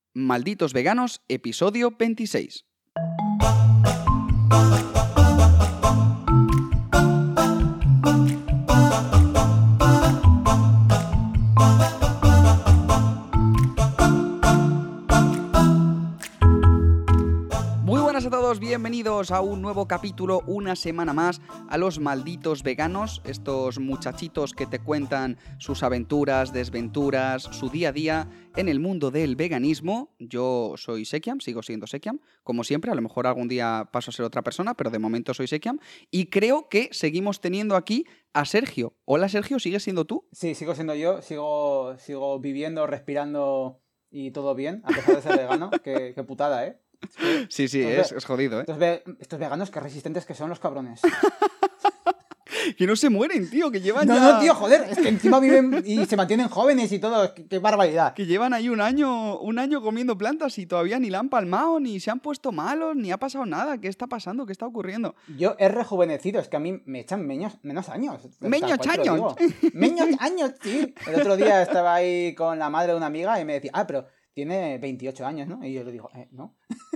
Malditos Veganos, episodio 26. Muy buenas a todos, bienvenidos a un nuevo capítulo, una semana más, a los Malditos Veganos, estos muchachitos que te cuentan sus aventuras, desventuras, su día a día en el mundo del veganismo. Yo soy Sekiam, sigo siendo Sekiam, como siempre, a lo mejor algún día paso a ser otra persona, pero de momento soy Sekiam, y creo que seguimos teniendo aquí a Sergio. Hola Sergio, ¿sigues siendo tú? Sí, sigo siendo yo, sigo viviendo, respirando y todo bien, a pesar de ser vegano. Qué putada, ¿eh? Sí, es jodido, ¿eh? Estos veganos, qué resistentes que son los cabrones. Que no se mueren, tío, que llevan No, tío, joder, es que encima viven y se mantienen jóvenes y todo, qué barbaridad. Que llevan ahí un año comiendo plantas y todavía ni la han palmado, ni se han puesto malos, ni ha pasado nada. ¿Qué está pasando? ¿Qué está ocurriendo? Yo he rejuvenecido, es que a mí me echan menos años. ¡Meños años! ¡Meños años, sí! El otro día estaba ahí con la madre de una amiga y me decía, pero tiene 28 años, ¿no? Y yo le digo, ¿no?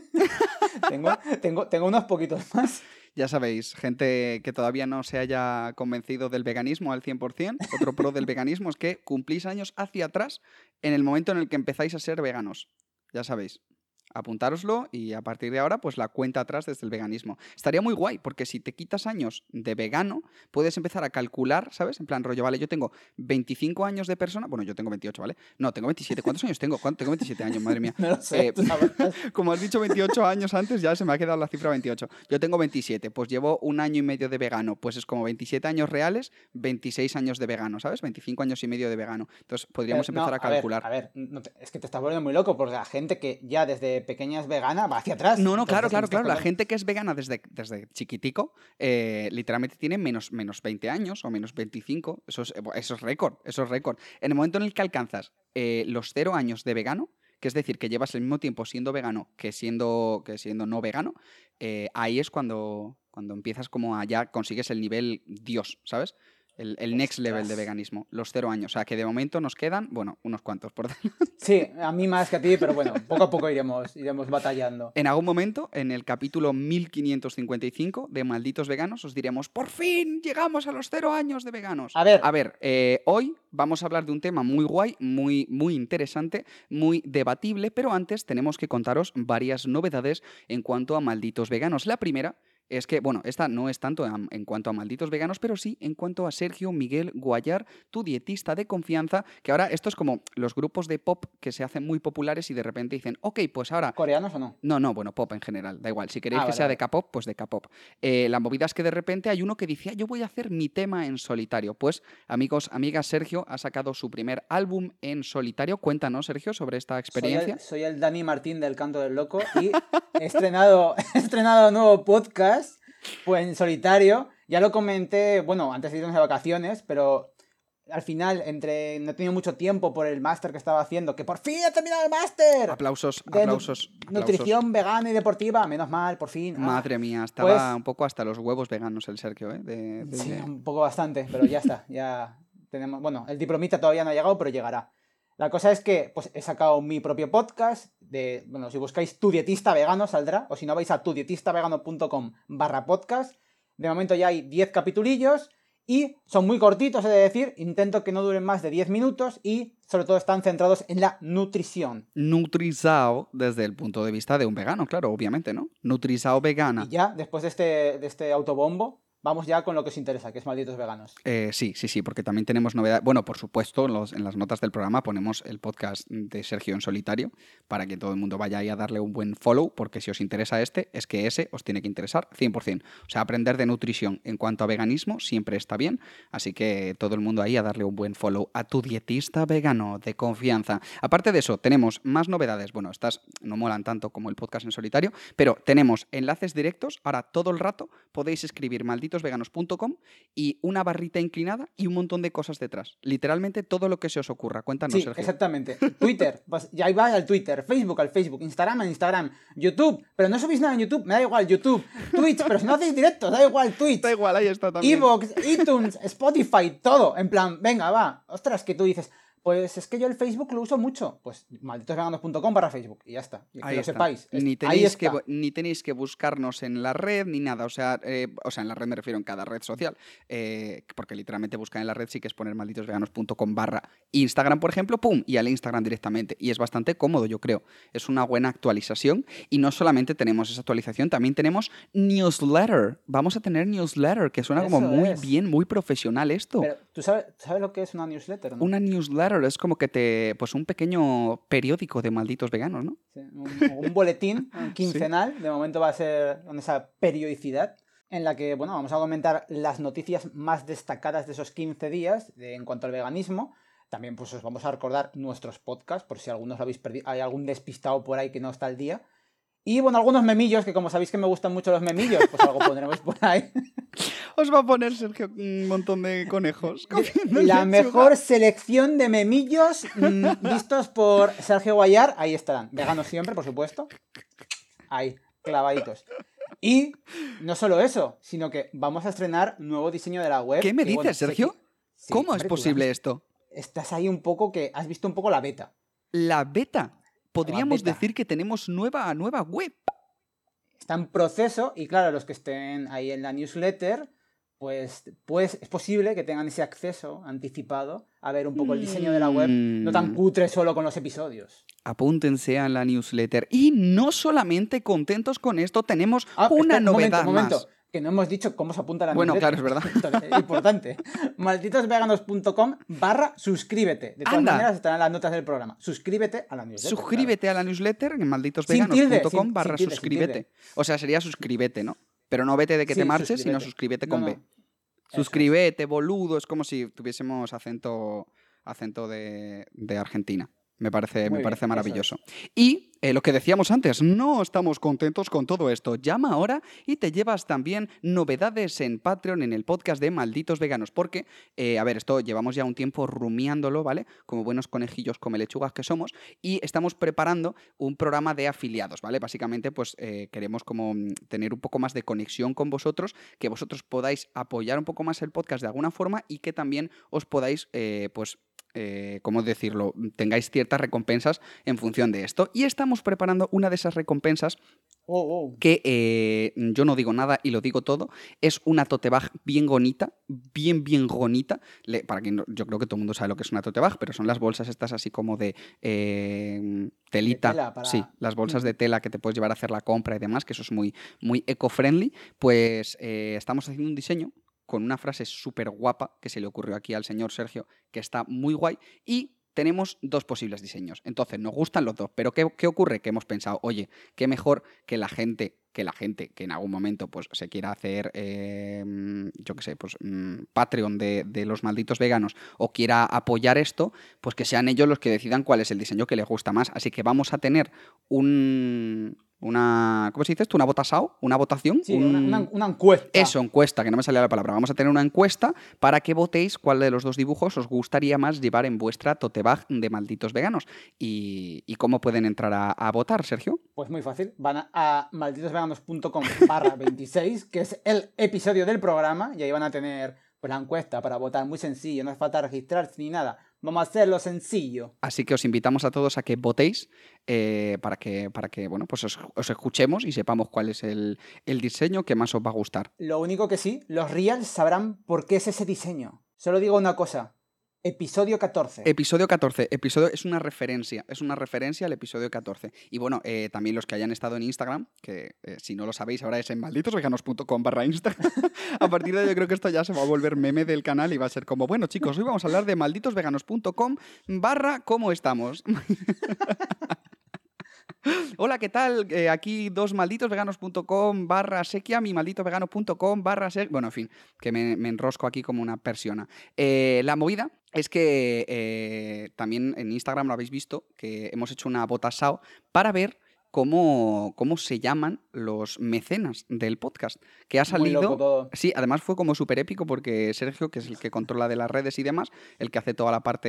tengo unos poquitos más. Ya sabéis, gente que todavía no se haya convencido del veganismo al 100%, otro pro del veganismo es que cumplís años hacia atrás en el momento en el que empezáis a ser veganos. Ya sabéis, apuntároslo y a partir de ahora, pues la cuenta atrás desde el veganismo. Estaría muy guay, porque si te quitas años de vegano, puedes empezar a calcular, ¿sabes? En plan rollo, vale, yo tengo 25 años de persona, bueno, yo tengo 28, ¿vale? No, tengo 27. ¿Cuántos años tengo? Tengo 27 años, madre mía. No lo sé. Como has dicho 28 años antes, ya se me ha quedado la cifra 28. Yo tengo 27, pues llevo un año y medio de vegano, pues es como 27 años reales, 26 años de vegano, ¿sabes? 25 años y medio de vegano. Entonces podríamos empezar a calcular. A ver, es que te estás volviendo muy loco, porque la gente que ya desde pequeña es vegana va hacia atrás. No, claro. La gente que es vegana desde chiquitico, literalmente tiene menos 20 años o menos 25. Eso es récord, En el momento en el que alcanzas los 0 años de vegano, que es decir, que llevas el mismo tiempo siendo vegano que siendo no vegano, ahí es cuando empiezas como ya consigues el nivel Dios, ¿sabes? El next level de veganismo, los 0 años. O sea, que de momento nos quedan, bueno, unos cuantos por delante. Sí, a mí más que a ti, pero bueno, poco a poco iremos batallando. En algún momento, en el capítulo 1555 de Malditos Veganos, os diremos, ¡por fin llegamos a los 0 años de veganos! A ver, hoy vamos a hablar de un tema muy guay, muy, muy interesante, muy debatible, pero antes tenemos que contaros varias novedades en cuanto a Malditos Veganos. La primera es que, bueno, esta no es tanto en cuanto a Malditos Veganos, pero sí en cuanto a Sergio Miguel Guayar, tu dietista de confianza, que ahora esto es como los grupos de pop que se hacen muy populares y de repente dicen, ok, pues ahora... ¿Coreanos o no? No, bueno, pop en general, da igual. Si queréis que sea de K-pop, pues de K-pop. La movida es que de repente hay uno que dice, yo voy a hacer mi tema en solitario. Pues, amigos, amigas, Sergio ha sacado su primer álbum en solitario. Cuéntanos, Sergio, sobre esta experiencia. Soy el Dani Martín del Canto del Loco y he estrenado un nuevo podcast, pues en solitario. Ya lo comenté, bueno, antes de irnos de vacaciones, pero al final, no he tenido mucho tiempo por el máster que estaba haciendo, que por fin he terminado el máster. Aplausos. Nutrición vegana y deportiva, menos mal, por fin. Madre mía, estaba un poco hasta los huevos veganos el Sergio, ¿eh? Sí, un poco bastante, pero ya está, ya tenemos, bueno, el diplomita todavía no ha llegado, pero llegará. La cosa es que pues, he sacado mi propio podcast, bueno, si buscáis Tu Dietista Vegano saldrá, o si no vais a tudietistavegano.com/podcast. De momento ya hay 10 capitulillos y son muy cortitos, es decir, intento que no duren más de 10 minutos y sobre todo están centrados en la nutrición. Nutrizao desde el punto de vista de un vegano, claro, obviamente, ¿no? Nutrizao vegana. Y ya, después de este autobombo, vamos ya con lo que os interesa, que es Malditos Veganos. Sí, porque también tenemos novedades. Bueno, por supuesto, en las notas del programa ponemos el podcast de Sergio en solitario para que todo el mundo vaya ahí a darle un buen follow, porque si os interesa es que ese os tiene que interesar 100%. O sea, aprender de nutrición en cuanto a veganismo siempre está bien, así que todo el mundo ahí a darle un buen follow a tu dietista vegano de confianza. Aparte de eso, tenemos más novedades. Bueno, estas no molan tanto como el podcast en solitario, pero tenemos enlaces directos. Ahora todo el rato podéis escribir malditosveganos.com y una barrita inclinada y un montón de cosas detrás. Literalmente todo lo que se os ocurra. Cuéntanos, sí, Sergio. Exactamente. Twitter, pues ya ahí va al Twitter, Facebook al Facebook, Instagram al Instagram, YouTube, pero no subís nada en YouTube, me da igual YouTube, Twitch, pero si no hacéis directos, da igual Twitch. Da igual, ahí está también. Evox, iTunes, Spotify, todo. En plan, venga, va. Ostras, que tú dices, Pues es que yo el Facebook lo uso mucho. Pues malditosveganos.com/Facebook y ya está. Y que Ahí lo está. sepáis. Ni Ahí tenéis, que, está. ni tenéis que buscarnos en la red ni nada. O sea, en la red me refiero en cada red social. Porque literalmente buscar en la red sí que es poner malditosveganos.com/Instagram, por ejemplo, ¡pum! Y al Instagram directamente. Y es bastante cómodo, yo creo. Es una buena actualización. Y no solamente tenemos esa actualización, también tenemos newsletter. Vamos a tener newsletter, que suena como Eso muy es. bien, muy profesional esto. Pero, ¿tú sabes lo que es una newsletter, no? Una newsletter es como que pues un pequeño periódico de malditos veganos, ¿no? Sí, un boletín Sí. quincenal. De momento va a ser con esa periodicidad en la que, bueno, vamos a comentar las noticias más destacadas de esos 15 días en cuanto al veganismo. También pues os vamos a recordar nuestros podcasts, por si algunos lo habéis perdido, hay algún despistado por ahí que no está al día. Y bueno, algunos memillos, que como sabéis que me gustan mucho los memillos, pues algo pondremos por ahí. Os va a poner, Sergio, un montón de conejos comiendo La lechuga. mejor selección de memillos vistos por Sergio Guayar. Ahí estarán. Veganos siempre, por supuesto. Ahí, clavaditos. Y no solo eso, sino que vamos a estrenar nuevo diseño de la web. ¿Qué me que, dices, bueno, Sergio? sí, ¿Cómo es hombre, tú posible esto? estás ahí un poco que has visto un poco la beta. La beta. Podríamos beta. decir que tenemos nueva web. Está en proceso y claro, los que estén ahí en la newsletter, pues es posible que tengan ese acceso anticipado a ver un poco el diseño de la web, no tan cutre solo con los episodios. Apúntense a la newsletter. Y no solamente contentos con esto, tenemos una espera, novedad momento, más. que no hemos dicho cómo se apunta a la Bueno, newsletter. claro, es verdad. Entonces, importante. malditosveganos.com/suscríbete. De todas Anda. maneras estarán las notas del programa. Suscríbete a la newsletter. Suscríbete a la newsletter en Sin malditosveganos.com/suscríbete. tilde. O sea, sería suscríbete, ¿no? Pero no vete de que Sí, te marches, sino suscríbete. suscríbete con No, B. no. Eso Suscríbete, boludo. Es como si tuviésemos acento de Argentina. Me parece Muy bien, eso maravilloso. Y lo que decíamos antes, no estamos contentos con todo esto. Llama ahora y te llevas también novedades en Patreon, en el podcast de Malditos Veganos. Porque, a ver, esto llevamos ya un tiempo rumiándolo, ¿vale? Como buenos conejillos come lechugas que somos. Y estamos preparando un programa de afiliados, ¿vale? Básicamente, pues queremos como tener un poco más de conexión con vosotros, que vosotros podáis apoyar un poco más el podcast de alguna forma y que también os podáis, ¿cómo decirlo? Tengáis ciertas recompensas en función de esto. Y estamos preparando una de esas recompensas que yo no digo nada y lo digo todo. Es una tote bag bien bonita, bien bonita. Para quien yo creo que todo el mundo sabe lo que es una tote bag, pero son las bolsas estas así como de telita. De tela para... Sí, las bolsas de tela que te puedes llevar a hacer la compra y demás, que eso es muy, muy eco-friendly. Pues estamos haciendo un diseño con una frase súper guapa que se le ocurrió aquí al señor Sergio, que está muy guay, y tenemos dos posibles diseños. Entonces, nos gustan los dos, pero ¿qué ocurre? Que hemos pensado, oye, qué mejor que la gente que en algún momento pues se quiera hacer, yo qué sé, pues Patreon de los malditos veganos o quiera apoyar esto, pues que sean ellos los que decidan cuál es el diseño que les gusta más. Así que vamos a tener ¿cómo se dice esto? ¿Una votación? ¿Una votación? Sí, una encuesta. Eso, encuesta, que no me salía la palabra. Vamos a tener una encuesta para que votéis cuál de los dos dibujos os gustaría más llevar en vuestra tote bag de malditos veganos. ¿Y cómo pueden entrar a votar, Sergio? Pues muy fácil. Van a malditosveganos.com/26, que es el episodio del programa, y ahí van a tener pues la encuesta para votar. Muy sencillo, no hace falta registrarse ni nada. Vamos a hacerlo sencillo. Así que os invitamos a todos a que votéis para que bueno, pues os escuchemos y sepamos cuál es el diseño que más os va a gustar. Lo único que sí, los reals sabrán por qué es ese diseño. Solo digo una cosa. Episodio 14. Episodio 14. Es una referencia al episodio 14. Y bueno, también los que hayan estado en Instagram, que si no lo sabéis ahora es en malditosveganos.com/Instagram. A partir de ahí yo creo que esto ya se va a volver meme del canal y va a ser como, bueno chicos, hoy vamos a hablar de malditosveganos.com/¿cómo estamos? Hola, ¿qué tal? Aquí malditosveganos.com/Sekiam y malditosvegano.com/Sekiam. Bueno, en fin, que me enrosco aquí como una persiana. La movida es que también en Instagram lo habéis visto, que hemos hecho una votación para ver cómo se llaman los mecenas del podcast. Que ha Muy loco salido. todo. Sí, además fue como súper épico porque Sergio, que es el que controla de las redes y demás, el que hace toda la parte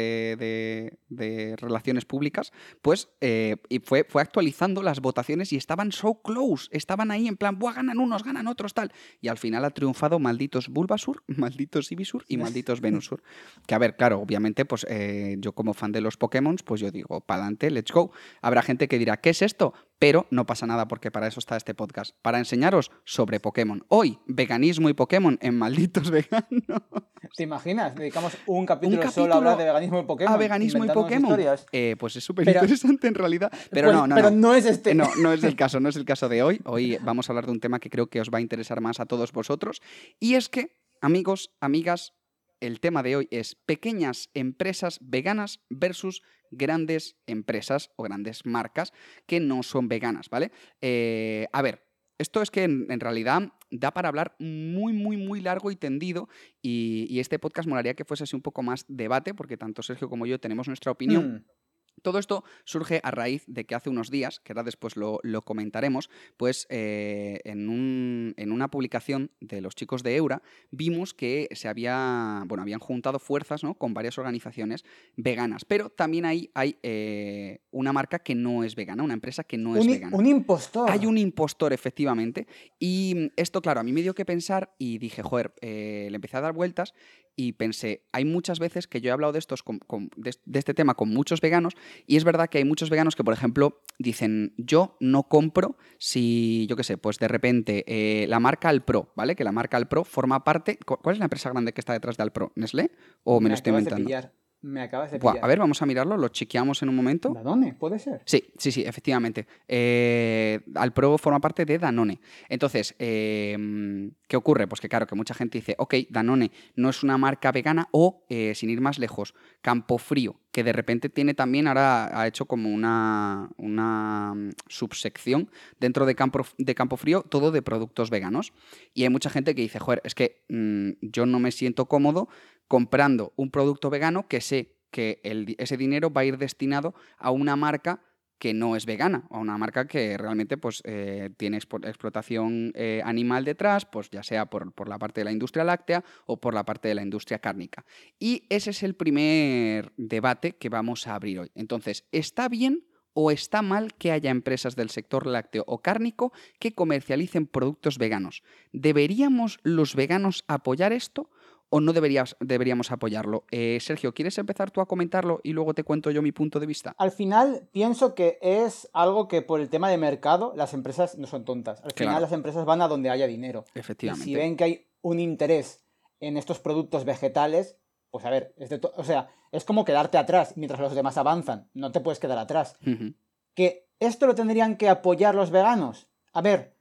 de relaciones públicas, pues y fue actualizando las votaciones y estaban so close. Estaban ahí en plan, ¡buah! Ganan unos, ganan otros, tal. Y al final ha triunfado malditos Bulbasur, malditos Ivisur y malditos Venusur. Que a ver, claro, obviamente, pues yo como fan de los Pokémon, pues yo digo, pa'lante, let's go. Habrá gente que dirá, ¿qué es esto? Pero no pasa nada porque para eso está este podcast, para enseñaros sobre Pokémon. Hoy, veganismo y Pokémon en Malditos Veganos. ¿Te imaginas? Dedicamos un capítulo solo a capítulo hablar de veganismo y Pokémon. A veganismo y inventándonos Pokémon. historias. Pues es súper Pero, interesante en realidad. Pero pues, no. pero no es este. No es el caso, no es el caso de hoy. Hoy vamos a hablar de un tema que creo que os va a interesar más a todos vosotros. Y es que, amigos, amigas, el tema de hoy es pequeñas empresas veganas versus grandes empresas o grandes marcas que no son veganas, ¿vale? A ver, esto es que en realidad da para hablar muy, muy, muy largo y tendido y este podcast molaría que fuese así un poco más debate porque tanto Sergio como yo tenemos nuestra opinión. Todo esto surge a raíz de que hace unos días, que ahora después lo comentaremos, pues en una publicación de los chicos de Eura vimos que habían juntado fuerzas, ¿no?, con varias organizaciones veganas, pero también hay una marca que no es vegana, una empresa que no es vegana. Un impostor. Hay un impostor, efectivamente, y esto, claro, a mí me dio que pensar y dije, joder, le empecé a dar vueltas y pensé, hay muchas veces que yo he hablado de este tema con muchos veganos y es verdad que hay muchos veganos que, por ejemplo, dicen, yo no compro si, yo qué sé, pues de repente la marca Alpro, ¿vale? Que la marca Alpro forma parte... ¿Cuál es la empresa grande que está detrás de Alpro? ¿Nestlé? ¿O me lo estoy inventando? Me acabas de Buah, pillar. a ver, vamos a mirarlo, lo chequeamos en un momento. ¿Danone? ¿Puede ser? Sí, efectivamente. Alpro forma parte de Danone. Entonces, ¿qué ocurre? Pues que claro, que mucha gente dice, ok, Danone no es una marca vegana o, sin ir más lejos, Campofrío, que de repente tiene también, ahora ha hecho como una subsección dentro de Campofrío, todo de productos veganos. Y hay mucha gente que dice, joder, es que yo no me siento cómodo comprando un producto vegano que sé que ese dinero va a ir destinado a una marca que no es vegana, a una marca que realmente pues, tiene explotación animal detrás, pues ya sea por la parte de la industria láctea o por la parte de la industria cárnica. Y ese es el primer debate que vamos a abrir hoy. Entonces, ¿está bien o está mal que haya empresas del sector lácteo o cárnico que comercialicen productos veganos? ¿Deberíamos los veganos apoyar esto o no deberíamos apoyarlo? Sergio, ¿quieres empezar tú a comentarlo y luego te cuento yo mi punto de vista? Al final, pienso que es algo que por el tema de mercado, las empresas no son tontas. Al final, las empresas van a donde haya dinero. Efectivamente. Y si ven que hay un interés en estos productos vegetales, pues a ver, o sea, es como quedarte atrás mientras los demás avanzan. No te puedes quedar atrás. ¿Que esto lo tendrían que apoyar los veganos? A ver,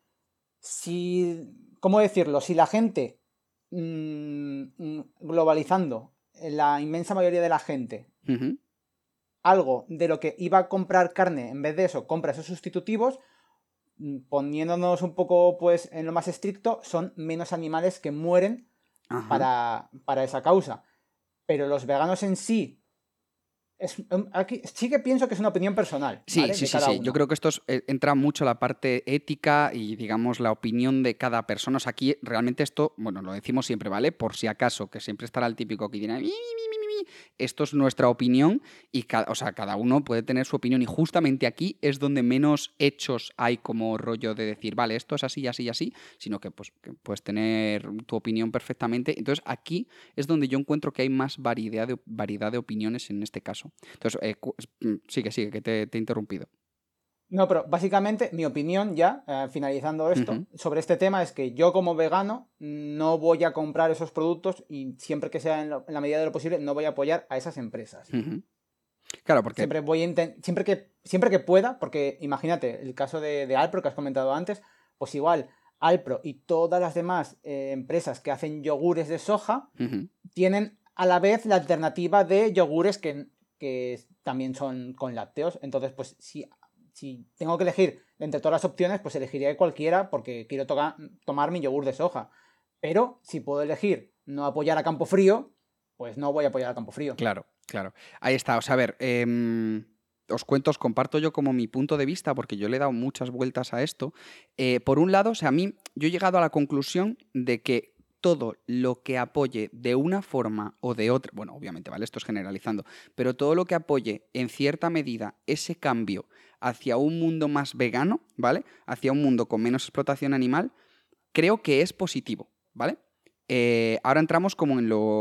¿cómo decirlo? Si la gente, globalizando, la inmensa mayoría de la gente, algo de lo que iba a comprar carne, en vez de eso, compra esos sustitutivos, poniéndonos un poco pues en lo más estricto, son menos animales que mueren para esa causa. Pero los veganos en sí, aquí sí que pienso que es una opinión personal. Sí, ¿vale? sí. Yo creo que esto entra mucho la parte ética y, digamos, la opinión de cada persona. O sea, aquí realmente esto, bueno, lo decimos siempre, ¿vale? Por si acaso, que siempre estará el típico que dirá, esto es nuestra opinión y cada uno puede tener su opinión y justamente aquí es donde menos hechos hay como rollo de decir, vale, esto es así, así, así, sino que, pues, que puedes tener tu opinión perfectamente. Entonces aquí es donde yo encuentro que hay más variedad de opiniones en este caso. Entonces, sigue, que te he interrumpido. No, pero básicamente mi opinión ya, finalizando esto, sobre este tema es que yo como vegano no voy a comprar esos productos y siempre que sea en la medida de lo posible no voy a apoyar a esas empresas. Claro, porque... Siempre que pueda, porque imagínate, el caso de Alpro que has comentado antes, pues igual Alpro y todas las demás empresas que hacen yogures de soja tienen a la vez la alternativa de yogures que también son con lácteos. Entonces, pues si tengo que elegir entre todas las opciones, pues elegiría cualquiera porque quiero tomar mi yogur de soja. Pero si puedo elegir no apoyar a Campofrío, pues no voy a apoyar a Campofrío. Claro. Ahí está. O sea, a ver, os cuento, os comparto yo como mi punto de vista, porque yo le he dado muchas vueltas a esto. Por un lado, o sea, a mí, yo he llegado a la conclusión de que todo lo que apoye de una forma o de otra, bueno, obviamente, ¿vale? Esto es generalizando, pero todo lo que apoye en cierta medida ese cambio hacia un mundo más vegano, ¿vale? Hacia un mundo con menos explotación animal, creo que es positivo, ¿vale? Ahora entramos como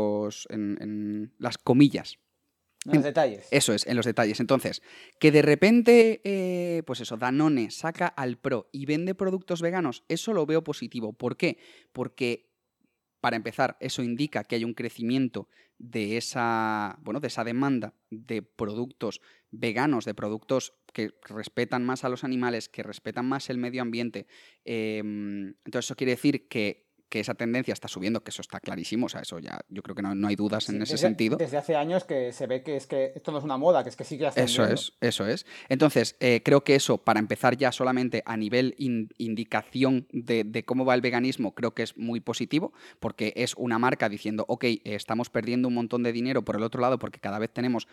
en las comillas. En los detalles. Eso es, en los detalles. Entonces, que de repente, pues eso, Danone saca al Pro y vende productos veganos, eso lo veo positivo. ¿Por qué? Porque, para empezar, eso indica que hay un crecimiento de esa, bueno, de esa demanda de productos veganos, de productos que respetan más a los animales, que respetan más el medio ambiente. Entonces, eso quiere decir que esa tendencia está subiendo, que eso está clarísimo, o sea, eso ya yo creo que no hay dudas en Sí, ese sentido. desde hace años que se ve que es que esto no es una moda, que es que sigue Eso ascendiendo. es, eso es. Entonces, creo que eso, para empezar ya solamente a nivel indicación de cómo va el veganismo, creo que es muy positivo, porque es una marca diciendo, ok, estamos perdiendo un montón de dinero por el otro lado, porque cada vez tenemos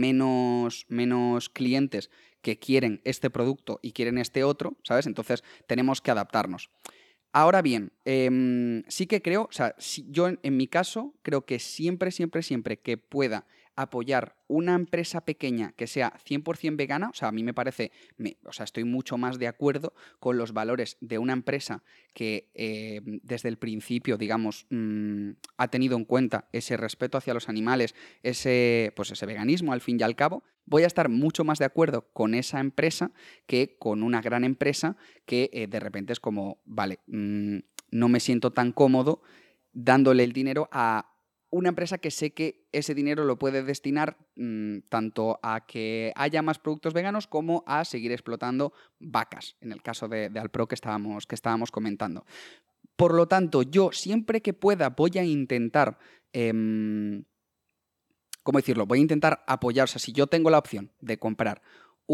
menos clientes que quieren este producto y quieren este otro, ¿sabes? Entonces, tenemos que adaptarnos. Ahora bien, sí que creo, o sea, yo en mi caso creo que siempre que pueda apoyar una empresa pequeña que sea 100% vegana, o sea, a mí me parece, o sea, estoy mucho más de acuerdo con los valores de una empresa que desde el principio, digamos, ha tenido en cuenta ese respeto hacia los animales, pues ese veganismo al fin y al cabo. Voy a estar mucho más de acuerdo con esa empresa que con una gran empresa que de repente es como, vale, no me siento tan cómodo dándole el dinero a una empresa que sé que ese dinero lo puede destinar tanto a que haya más productos veganos como a seguir explotando vacas, en el caso de Alpro que estábamos comentando. Por lo tanto, yo siempre que pueda voy a intentar... ¿cómo decirlo? Voy a intentar apoyar, o sea, si yo tengo la opción de comprar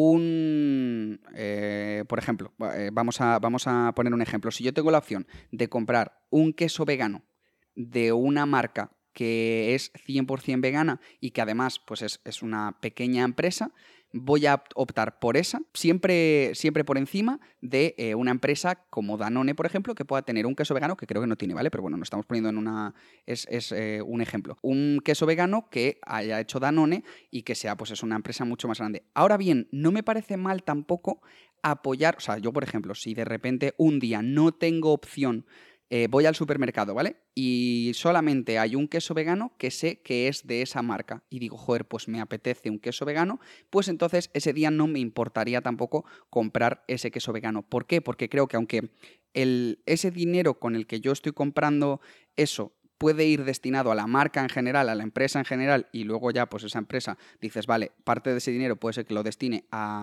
por ejemplo, vamos a poner un ejemplo. Si yo tengo la opción de comprar un queso vegano de una marca que es 100% vegana y que además pues es una pequeña empresa, voy a optar por esa, siempre por encima de una empresa como Danone, por ejemplo, que pueda tener un queso vegano, que creo que no tiene, ¿vale? Pero bueno, nos estamos poniendo en una... Es un ejemplo. Un queso vegano que haya hecho Danone y que sea, pues es una empresa mucho más grande. Ahora bien, no me parece mal tampoco apoyar... O sea, yo, por ejemplo, si de repente un día no tengo opción, voy al supermercado, ¿vale? Y solamente hay un queso vegano que sé que es de esa marca. Y digo, joder, pues me apetece un queso vegano, pues entonces ese día no me importaría tampoco comprar ese queso vegano. ¿Por qué? Porque creo que aunque ese dinero con el que yo estoy comprando eso puede ir destinado a la marca en general, a la empresa en general, y luego ya pues esa empresa dices, vale, parte de ese dinero puede ser que lo destine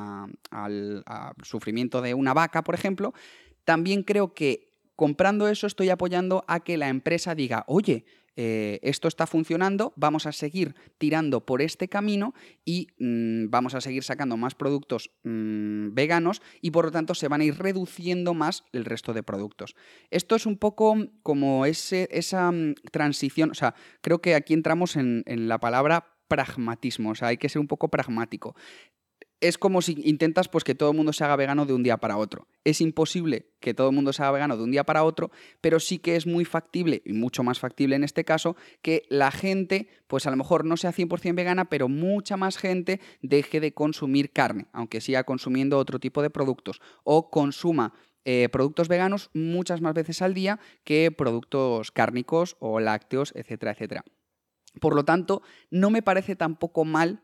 al sufrimiento de una vaca, por ejemplo, también creo que comprando eso estoy apoyando a que la empresa diga, oye, esto está funcionando, vamos a seguir tirando por este camino y vamos a seguir sacando más productos veganos y por lo tanto se van a ir reduciendo más el resto de productos. Esto es un poco como esa transición, o sea, creo que aquí entramos en la palabra pragmatismo, o sea, hay que ser un poco pragmático. Es como si intentas pues, que todo el mundo se haga vegano de un día para otro. Es imposible que todo el mundo se haga vegano de un día para otro, pero sí que es muy factible, y mucho más factible en este caso, que la gente, pues a lo mejor no sea 100% vegana, pero mucha más gente deje de consumir carne, aunque siga consumiendo otro tipo de productos, o consuma productos veganos muchas más veces al día que productos cárnicos o lácteos, etcétera, etcétera. Por lo tanto, no me parece tampoco mal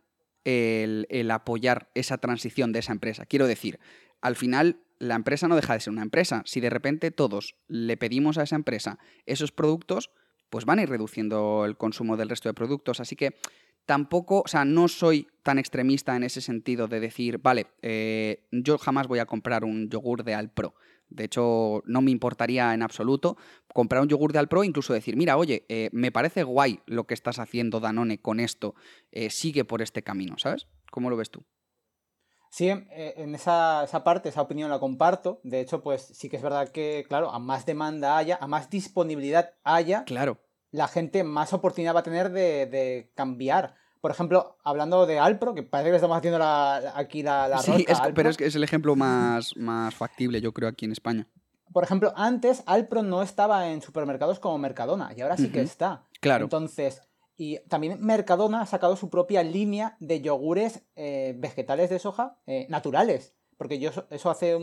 el apoyar esa transición de esa empresa. Quiero decir, al final la empresa no deja de ser una empresa. Si de repente todos le pedimos a esa empresa esos productos, pues van a ir reduciendo el consumo del resto de productos. Así que tampoco, o sea, no soy tan extremista en ese sentido de decir, vale, yo jamás voy a comprar un yogur de Alpro. De hecho, no me importaría en absoluto comprar un yogur de Alpro e incluso decir, mira, oye, me parece guay lo que estás haciendo, Danone, con esto. Sigue por este camino, ¿sabes? ¿Cómo lo ves tú? Sí, en esa parte, esa opinión la comparto. De hecho, pues sí que es verdad que, claro, a más demanda haya, a más disponibilidad haya, Claro, la gente más oportunidad va a tener de cambiar Por ejemplo, hablando de Alpro, que parece que le estamos haciendo aquí la Sí, rosca a Alpro. pero es que es el ejemplo más factible, yo creo, aquí en España. Por ejemplo, antes Alpro no estaba en supermercados como Mercadona y ahora sí que está. Claro. Entonces, y también Mercadona ha sacado su propia línea de yogures vegetales de soja naturales. Porque yo eso hace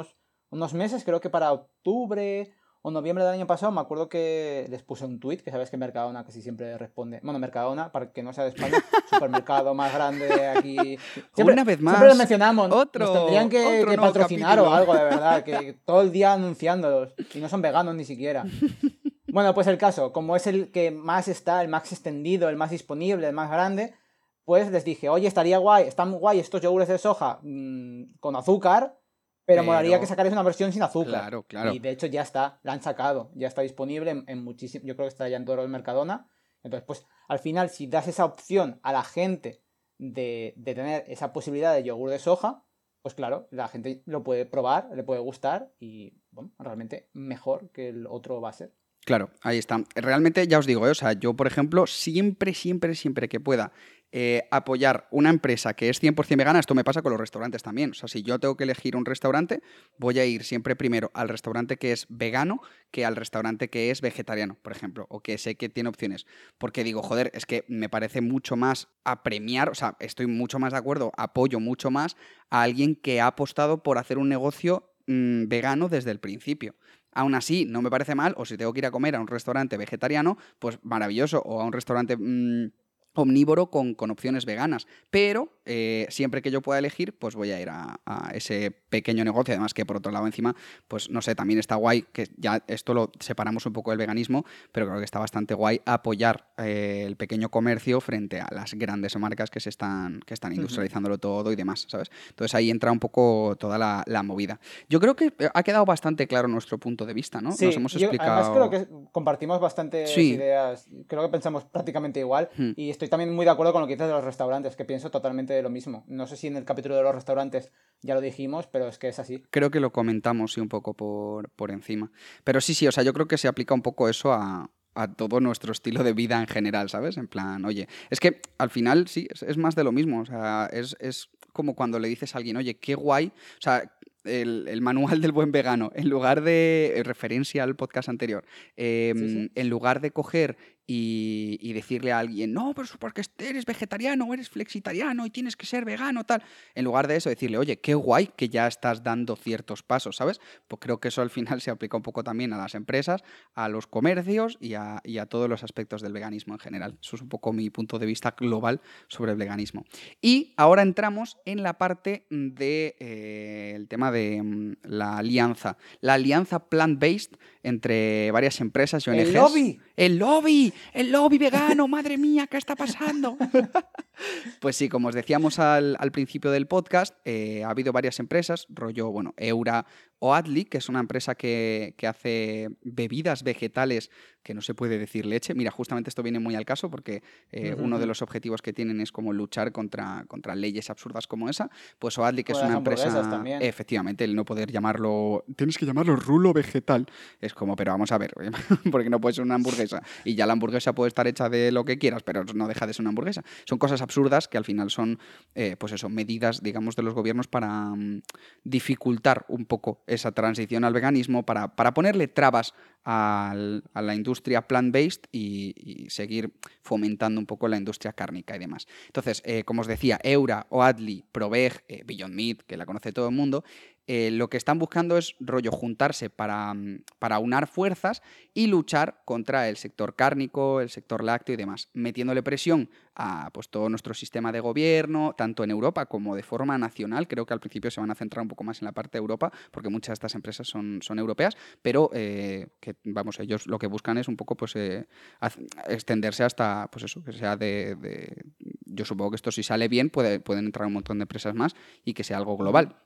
unos meses, creo que para octubre o noviembre del año pasado, me acuerdo que les puse un tuit, que sabes que Mercadona casi siempre responde. Bueno, Mercadona, para que no sea de España, supermercado más grande de aquí. Una vez más, siempre los mencionamos. otro, Nos tendrían que nuevo patrocinar capítulo. o algo, de verdad, que todo el día anunciándolos. Y no son veganos ni siquiera. Bueno, pues el caso, como es el que más está, el más extendido, el más disponible, el más grande, pues les dije, oye, estaría guay, están guay estos yogures de soja con azúcar, pero molaría que sacarais una versión sin azúcar. Claro. Y de hecho ya está, la han sacado, ya está disponible en muchísimo, yo creo que está ya en todos los Mercadona. Entonces, pues al final, si das esa opción a la gente de tener esa posibilidad de yogur de soja, pues claro, la gente lo puede probar, le puede gustar y, bueno, realmente mejor que el otro va a ser. Claro, ahí está. Realmente ya os digo, o sea, yo, por ejemplo, siempre que pueda apoyar una empresa que es 100% vegana, esto me pasa con los restaurantes también. O sea, si yo tengo que elegir un restaurante, voy a ir siempre primero al restaurante que es vegano que al restaurante que es vegetariano, por ejemplo, o que sé que tiene opciones. Porque digo, joder, es que me parece mucho más apremiar, o sea, estoy mucho más de acuerdo, apoyo mucho más a alguien que ha apostado por hacer un negocio vegano desde el principio. Aún así, no me parece mal, o si tengo que ir a comer a un restaurante vegetariano, pues maravilloso, o a un restaurante omnívoro con opciones veganas. Pero siempre que yo pueda elegir, pues voy a ir a ese pequeño negocio. Además que por otro lado encima, pues no sé, también está guay, que ya esto lo separamos un poco del veganismo, pero creo que está bastante guay apoyar el pequeño comercio frente a las grandes marcas que están industrializándolo todo y demás, ¿sabes? Entonces ahí entra un poco toda la movida. Yo creo que ha quedado bastante claro nuestro punto de vista, ¿no? Sí, Nos hemos explicado... además creo que compartimos bastantes ideas, creo que pensamos prácticamente igual y estoy también muy de acuerdo con lo que dices de los restaurantes, que pienso totalmente lo mismo. No sé si en el capítulo de los restaurantes ya lo dijimos, pero es que es así. Creo que lo comentamos sí un poco por encima. Pero sí, o sea, yo creo que se aplica un poco eso a todo nuestro estilo de vida en general, ¿sabes? En plan, oye, es que al final sí, es más de lo mismo, o sea, es como cuando le dices a alguien, oye, qué guay, o sea, el manual del buen vegano, en lugar de, referencia al podcast anterior, Sí. en lugar de coger y decirle a alguien, no, pero es porque eres vegetariano o eres flexitariano y tienes que ser vegano, tal, en lugar de eso decirle, oye, qué guay que ya estás dando ciertos pasos, ¿sabes? Pues creo que eso al final se aplica un poco también a las empresas, a los comercios y a todos los aspectos del veganismo en general. Eso es un poco mi punto de vista global sobre el veganismo. Y ahora entramos en la parte del tema de la alianza plant-based entre varias empresas y ONGs. ¡El lobby! ¡El lobby vegano! ¡Madre mía! ¿Qué está pasando? Pues sí, como os decíamos al principio del podcast, ha habido varias empresas, rollo, bueno, Eura o Adli, que es una empresa que hace bebidas vegetales, que no se puede decir leche. Mira, justamente esto viene muy al caso porque uno de los objetivos que tienen es como luchar contra leyes absurdas como esa. Pues Oatly, que es una empresa... También. Efectivamente, el no poder llamarlo... Tienes que llamarlo rulo vegetal. Es como, pero vamos a ver, porque no puede ser una hamburguesa. Y ya la hamburguesa puede estar hecha de lo que quieras, pero no deja de ser una hamburguesa. Son cosas absurdas que al final son, pues eso, medidas, digamos, de los gobiernos para dificultar un poco esa transición al veganismo, para ponerle trabas a la industria plant-based y seguir fomentando un poco la industria cárnica y demás. Entonces, como os decía, Eura, Oatly, Proveg, Beyond Meat, que la conoce todo el mundo, lo que están buscando es rollo juntarse para unar fuerzas y luchar contra el sector cárnico, el sector lácteo y demás, metiéndole presión a pues, todo nuestro sistema de gobierno, tanto en Europa como de forma nacional. Creo que al principio se van a centrar un poco más en la parte de Europa, porque muchas de estas empresas son europeas, pero que vamos, ellos lo que buscan es un poco pues extenderse hasta, pues eso, que sea yo supongo que esto si sale bien pueden entrar un montón de empresas más y que sea algo global.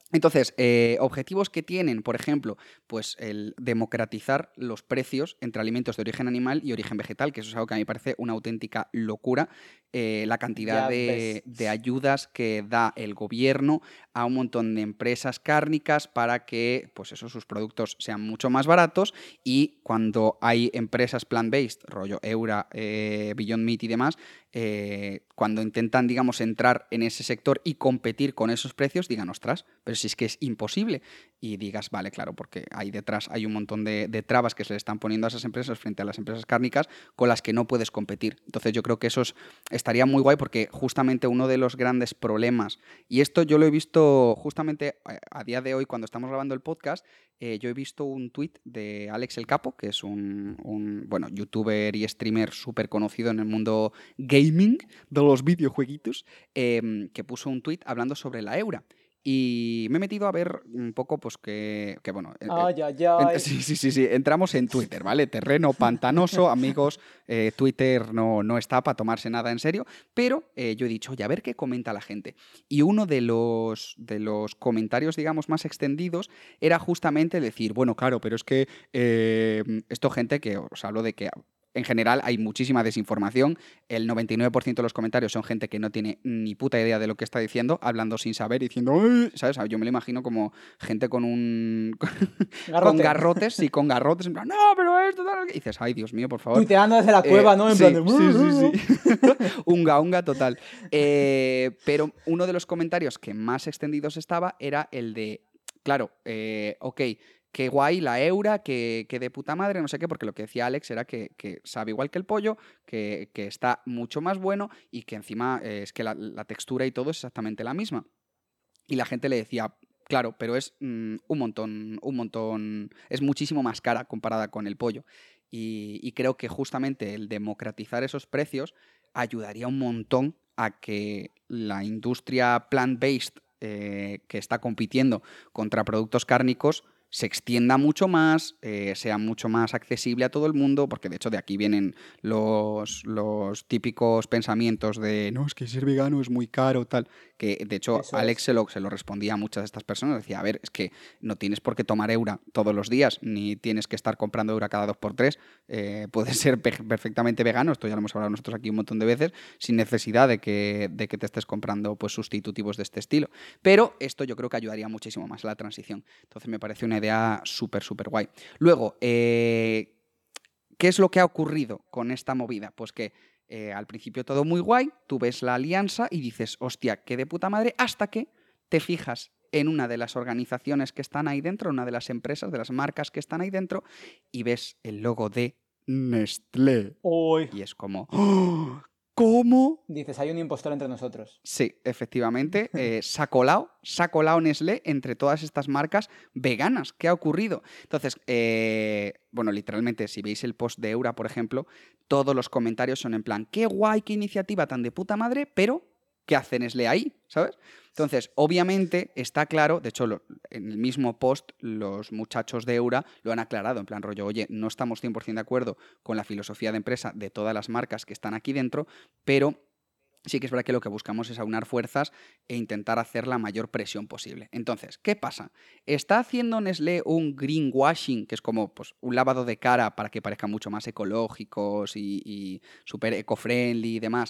Entonces, objetivos que tienen, por ejemplo, pues el democratizar los precios entre alimentos de origen animal y origen vegetal, que eso es algo que a mí me parece una auténtica locura. La cantidad Ya ves. de ayudas que da el gobierno a un montón de empresas cárnicas para que, pues eso, sus productos sean mucho más baratos, y cuando hay empresas plant-based, rollo Eura, Beyond Meat y demás, cuando intentan, digamos, entrar en ese sector y competir con esos precios, digan, ostras, pero si es que es imposible. Y digas, vale, claro, porque ahí detrás hay un montón de trabas que se le están poniendo a esas empresas frente a las empresas cárnicas con las que no puedes competir. Entonces yo creo que estaría muy guay, porque justamente uno de los grandes problemas, y esto yo lo he visto justamente a día de hoy cuando estamos grabando el podcast, yo he visto un tuit de Alex el Capo, que es bueno, youtuber y streamer súper conocido en el mundo gaming de los videojueguitos, que puso un tuit hablando sobre la Eura. Y me he metido a ver un poco, pues bueno, Ay, ay, ay. sí, entramos en Twitter, ¿vale? Terreno pantanoso, amigos, Twitter no está para tomarse nada en serio, pero yo he dicho, oye, a ver qué comenta la gente. Y uno de los comentarios, digamos, más extendidos era justamente decir, bueno, claro, pero es que esto gente que os hablo de que en general hay muchísima desinformación. El 99% de los comentarios son gente que no tiene ni puta idea de lo que está diciendo, hablando sin saber, diciendo, "Ay", ¿sabes? Yo me lo imagino como gente con con Garrote. garrotes, sí, con garrotes, en plan, no, pero esto, tal. Y dices, ay, Dios mío, por favor. Tuiteando desde la cueva, ¿no? En plan Sí, de... sí. Unga total. Pero uno de los comentarios que más extendidos estaba era el de, claro, ok, qué guay la Eura, que de puta madre, no sé qué, porque lo que decía Alex era que sabe igual que el pollo, que está mucho más bueno y que encima es que la textura y todo es exactamente la misma. Y la gente le decía, claro, pero es un montón, es muchísimo más cara comparada con el pollo. Y creo que justamente el democratizar esos precios ayudaría un montón a que la industria plant-based, que está compitiendo contra productos cárnicos, se extienda mucho más, sea mucho más accesible a todo el mundo, porque de hecho de aquí vienen los típicos pensamientos de no, es que ser vegano es muy caro, tal, que de hecho Eso Alex es. se lo respondía a muchas de estas personas, decía, a ver, es que no tienes por qué tomar Eura todos los días, ni tienes que estar comprando Eura cada 2 por 3, puedes ser perfectamente vegano, esto ya lo hemos hablado nosotros aquí un montón de veces, sin necesidad de que te estés comprando pues sustitutivos de este estilo. Pero esto yo creo que ayudaría muchísimo más a la transición. Entonces me parece una idea súper, súper guay. Luego, ¿qué es lo que ha ocurrido con esta movida? Pues que al principio todo muy guay, tú ves la alianza y dices, hostia, qué de puta madre, hasta que te fijas en una de las organizaciones que están ahí dentro, una de las empresas, de las marcas que están ahí dentro, y ves el logo de Nestlé. Uy. Y es como, ¡oh! ¿Cómo? Dices, hay un impostor entre nosotros. Sí, efectivamente, se ha colado Nestlé entre todas estas marcas veganas. ¿Qué ha ocurrido? Entonces, bueno, literalmente, si veis el post de Eura, por ejemplo, todos los comentarios son en plan, qué guay, qué iniciativa tan de puta madre, pero ¿qué hace Nestlé ahí? ¿Sabes? Entonces, obviamente, está claro, de hecho, en el mismo post, los muchachos de Eura lo han aclarado, en plan rollo, oye, no estamos 100% de acuerdo con la filosofía de empresa de todas las marcas que están aquí dentro, pero sí que es verdad que lo que buscamos es aunar fuerzas e intentar hacer la mayor presión posible. Entonces, ¿qué pasa? ¿Está haciendo Nestlé un greenwashing, que es como pues, un lavado de cara para que parezcan mucho más ecológicos y súper eco-friendly y demás?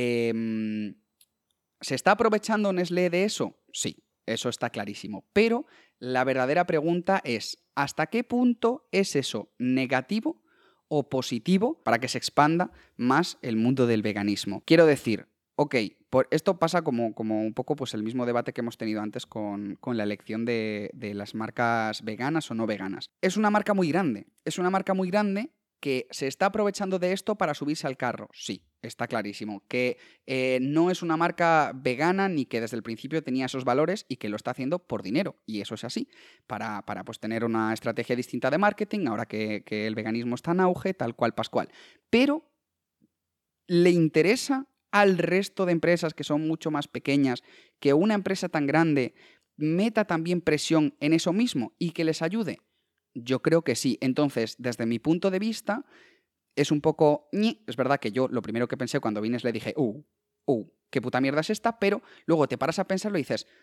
¿Se está aprovechando Nestlé de eso? Sí, eso está clarísimo. Pero la verdadera pregunta es, ¿hasta qué punto es eso negativo o positivo para que se expanda más el mundo del veganismo? Quiero decir, ok, esto pasa como un poco pues, el mismo debate que hemos tenido antes con la elección de las marcas veganas o no veganas. Es una marca muy grande, que se está aprovechando de esto para subirse al carro. Sí, está clarísimo. Que no es una marca vegana ni que desde el principio tenía esos valores y que lo está haciendo por dinero. Y eso es así. Para pues, tener una estrategia distinta de marketing, ahora que el veganismo está en auge, tal cual, pascual. Pero ¿le interesa al resto de empresas que son mucho más pequeñas que una empresa tan grande meta también presión en eso mismo y que les ayude? Yo creo que sí. Entonces, desde mi punto de vista, es un poco... Es verdad que yo lo primero que pensé cuando vines le dije, qué puta mierda es esta, pero luego te paras a pensarlo y dices,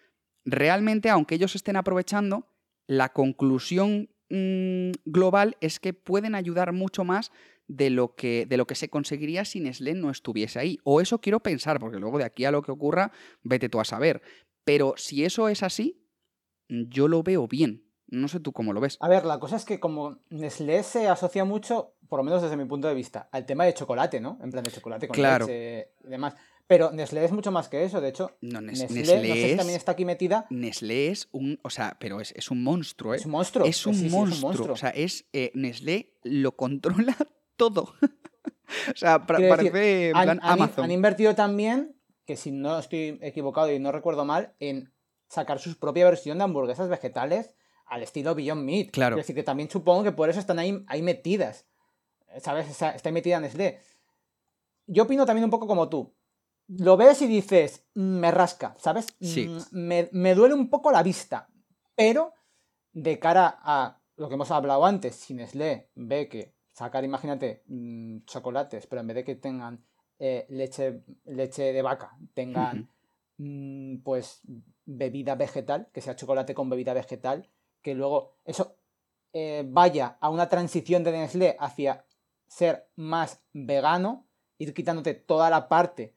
realmente, aunque ellos estén aprovechando, la conclusión global es que pueden ayudar mucho más de lo que se conseguiría si Nestlé no estuviese ahí. O eso quiero pensar, porque luego de aquí a lo que ocurra, vete tú a saber. Pero si eso es así, yo lo veo bien. No sé tú cómo lo ves. A ver, la cosa es que como Nestlé se asocia mucho, por lo menos desde mi punto de vista, al tema de chocolate, ¿no? En plan de chocolate con Claro. leche y demás. Pero Nestlé es mucho más que eso. De hecho, No, Nestlé, no sé si también está aquí metida. Nestlé es un... O sea, pero es un monstruo, ¿eh? Es un monstruo. Es un Sí, monstruo. es un monstruo. O sea, Nestlé lo controla todo. O sea, Quiero decir, parece en plan Amazon. han invertido también, que si no estoy equivocado y no recuerdo mal, en sacar su propia versión de hamburguesas vegetales al estilo Beyond Meat. Claro. Es decir, que también supongo que por eso están ahí metidas. ¿Sabes? Está ahí metida Nestlé. Yo opino también un poco como tú. Lo ves y dices, me rasca, ¿sabes? Sí. Me duele un poco la vista. Pero, de cara a lo que hemos hablado antes, si Nestlé ve que sacar, imagínate, chocolates, pero en vez de que tengan leche de vaca, tengan pues bebida vegetal, que sea chocolate con bebida vegetal, que luego eso vaya a una transición de Nestlé hacia ser más vegano, ir quitándote toda la parte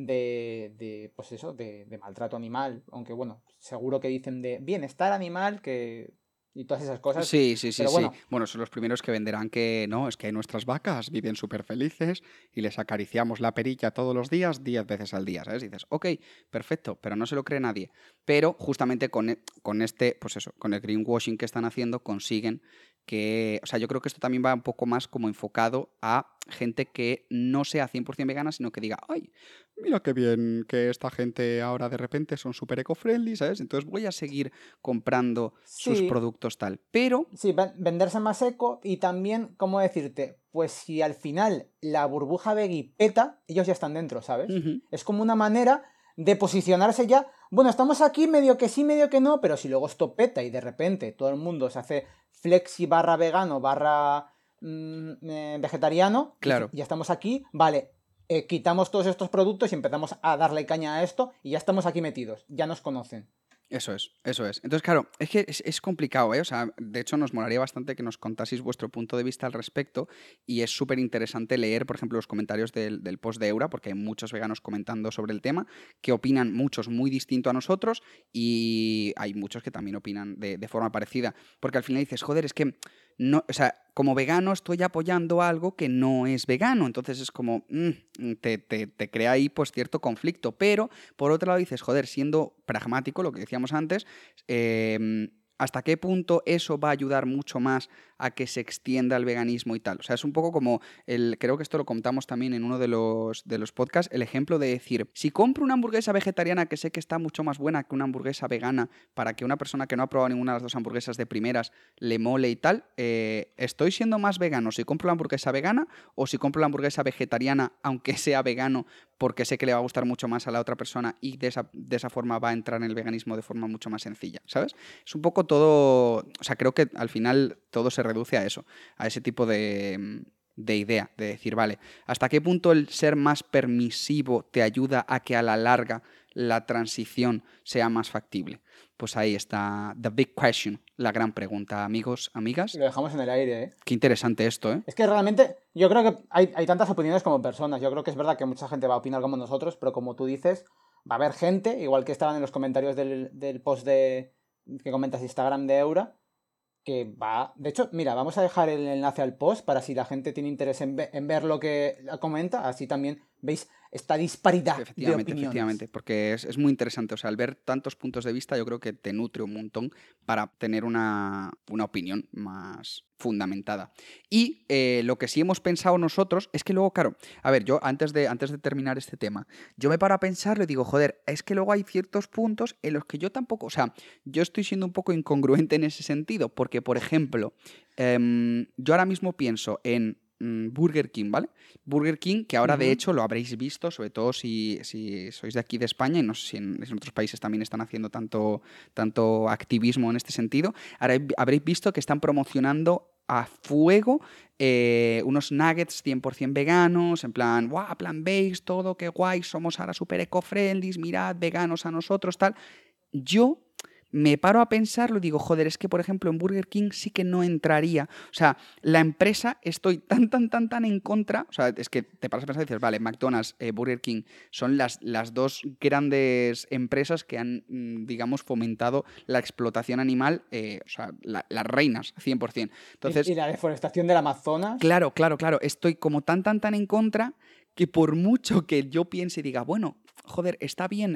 pues eso, de maltrato animal, aunque bueno, seguro que dicen de bienestar animal, que y todas esas cosas. Sí. Pero bueno, Bueno, son los primeros que venderán que no, es que nuestras vacas viven súper felices y les acariciamos la perilla todos los días, 10 veces al día, ¿sabes? Y dices, ok, perfecto, pero no se lo cree nadie. Pero justamente con este, pues eso, con el greenwashing que están haciendo, consiguen que, o sea, yo creo que esto también va un poco más como enfocado a gente que no sea 100% vegana, sino que diga, ay, mira qué bien que esta gente ahora de repente son súper eco-friendly, ¿sabes? Entonces voy a seguir comprando sus sí, productos tal. Pero, sí, venderse más eco y también, ¿cómo decirte? Pues si al final la burbuja veggie peta, ellos ya están dentro, ¿sabes? Es como una manera de posicionarse ya. Bueno, estamos aquí medio que sí, medio que no, pero si luego esto peta y de repente todo el mundo se hace flexi barra vegano barra vegetariano, claro, ya estamos aquí, vale, quitamos todos estos productos y empezamos a darle caña a esto y ya estamos aquí metidos, ya nos conocen. eso es. Entonces, claro, es que es complicado, ¿eh? O sea, de hecho nos molaría bastante que nos contaseis vuestro punto de vista al respecto y es súper interesante leer, por ejemplo, los comentarios del post de Eura, porque hay muchos veganos comentando sobre el tema, que opinan muchos muy distinto a nosotros y hay muchos que también opinan de forma parecida, porque al final dices, joder, es que no, o sea, como vegano estoy apoyando algo que no es vegano, entonces es como, te crea ahí pues cierto conflicto, pero por otro lado dices, joder, siendo pragmático, lo que decíamos antes, ¿hasta qué punto eso va a ayudar mucho más a que se extienda el veganismo y tal? O sea, es un poco como, creo que esto lo contamos también en uno de los podcasts, el ejemplo de decir, si compro una hamburguesa vegetariana que sé que está mucho más buena que una hamburguesa vegana, para que una persona que no ha probado ninguna de las dos hamburguesas de primeras le mole y tal, ¿estoy siendo más vegano si compro la hamburguesa vegana o si compro la hamburguesa vegetariana, aunque sea vegano, porque sé que le va a gustar mucho más a la otra persona y de esa forma va a entrar en el veganismo de forma mucho más sencilla, ¿sabes? Es un poco todo, o sea, creo que al final todo se reduce a eso, a ese tipo de idea, de decir, vale, ¿hasta qué punto el ser más permisivo te ayuda a que a la larga la transición sea más factible? Pues ahí está the big question, la gran pregunta, amigos, amigas. Lo dejamos en el aire, ¿eh? Qué interesante esto, ¿eh? Es que realmente yo creo que hay tantas opiniones como personas. Yo creo que es verdad que mucha gente va a opinar como nosotros, pero como tú dices, va a haber gente, igual que estaban en los comentarios del post que comentas Instagram de Eura, que va... De hecho, mira, vamos a dejar el enlace al post para si la gente tiene interés en ver lo que comenta, así también veis esta disparidad de opiniones. Efectivamente, porque es muy interesante. O sea, al ver tantos puntos de vista, yo creo que te nutre un montón para tener una opinión más fundamentada. Y lo que sí hemos pensado nosotros es que luego, claro, a ver, yo antes de terminar este tema, yo me paro a pensarlo y digo, joder, es que luego hay ciertos puntos en los que yo tampoco, o sea, yo estoy siendo un poco incongruente en ese sentido, porque, por ejemplo, yo ahora mismo pienso en Burger King, ¿vale? Burger King, que ahora de hecho lo habréis visto, sobre todo si sois de aquí de España, y no sé si en otros países también están haciendo tanto activismo en este sentido, ahora habréis visto que están promocionando a fuego unos nuggets 100% veganos, en plan, ¡guau! Plant-based, todo, qué guay, somos ahora súper eco-friendly, mirad, veganos a nosotros, tal. yo me paro a pensarlo y digo, joder, es que por ejemplo en Burger King sí que no entraría. O sea, la empresa estoy tan en contra. O sea, es que te paras a pensar y dices, vale, McDonald's, Burger King son las dos grandes empresas que han, digamos, fomentado la explotación animal, o sea, las reinas, 100%. Entonces, Y la deforestación del Amazonas. claro. Estoy como tan en contra que por mucho que yo piense y diga, bueno, joder, está bien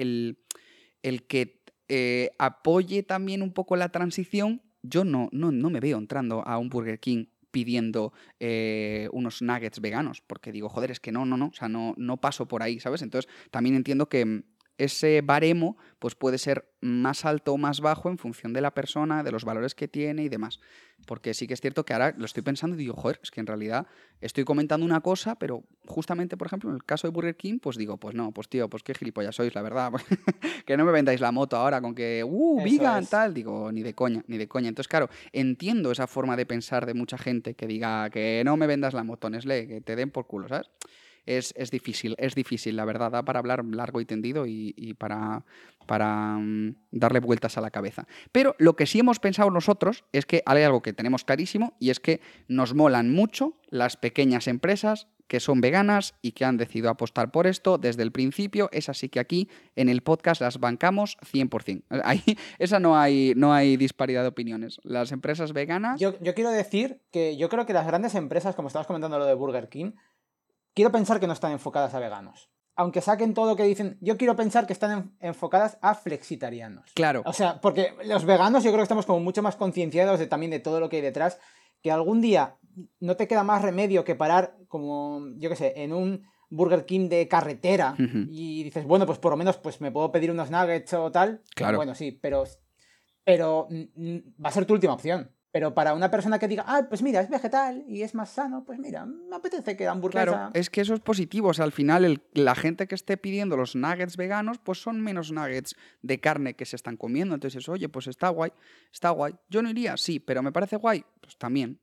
el que apoye también un poco la transición, yo no me veo entrando a un Burger King pidiendo unos nuggets veganos, porque digo, joder, es que no, o sea, no paso por ahí, ¿sabes? Entonces, también entiendo que ese baremo pues puede ser más alto o más bajo en función de la persona, de los valores que tiene y demás. Porque sí que es cierto que ahora lo estoy pensando y digo, joder, es que en realidad estoy comentando una cosa, pero justamente, por ejemplo, en el caso de Burger King, pues digo, pues no, pues tío, pues qué gilipollas sois, la verdad. Que no me vendáis la moto ahora con que, Eso vegan, es. tal. Digo, ni de coña. Entonces, claro, entiendo esa forma de pensar de mucha gente que diga que no me vendas la moto, Nestlé, que te den por culo, ¿sabes? Es difícil, la verdad, da para hablar largo y tendido y para darle vueltas a la cabeza. Pero lo que sí hemos pensado nosotros es que hay algo que tenemos clarísimo y es que nos molan mucho las pequeñas empresas que son veganas y que han decidido apostar por esto desde el principio. Es así que aquí en el podcast las bancamos 100%. Ahí, esa no hay disparidad de opiniones. Las empresas veganas... Yo quiero decir que yo creo que las grandes empresas, como estabas comentando lo de Burger King, quiero pensar que no están enfocadas a veganos. Aunque saquen todo lo que dicen, yo quiero pensar que están enfocadas a flexitarianos. Claro. O sea, porque los veganos yo creo que estamos como mucho más concienciados también de todo lo que hay detrás, que algún día no te queda más remedio que parar como, yo qué sé, en un Burger King de carretera y dices, bueno, pues por lo menos pues me puedo pedir unos nuggets o tal. Claro. Bueno, sí, pero va a ser tu última opción. Pero para una persona que diga, pues mira, es vegetal y es más sano, pues mira, me apetece que la hamburguesa... Claro, es que eso es positivo. O sea, al final la gente que esté pidiendo los nuggets veganos, pues son menos nuggets de carne que se están comiendo. Entonces, oye, pues está guay. Yo no iría, sí, pero me parece guay, pues también.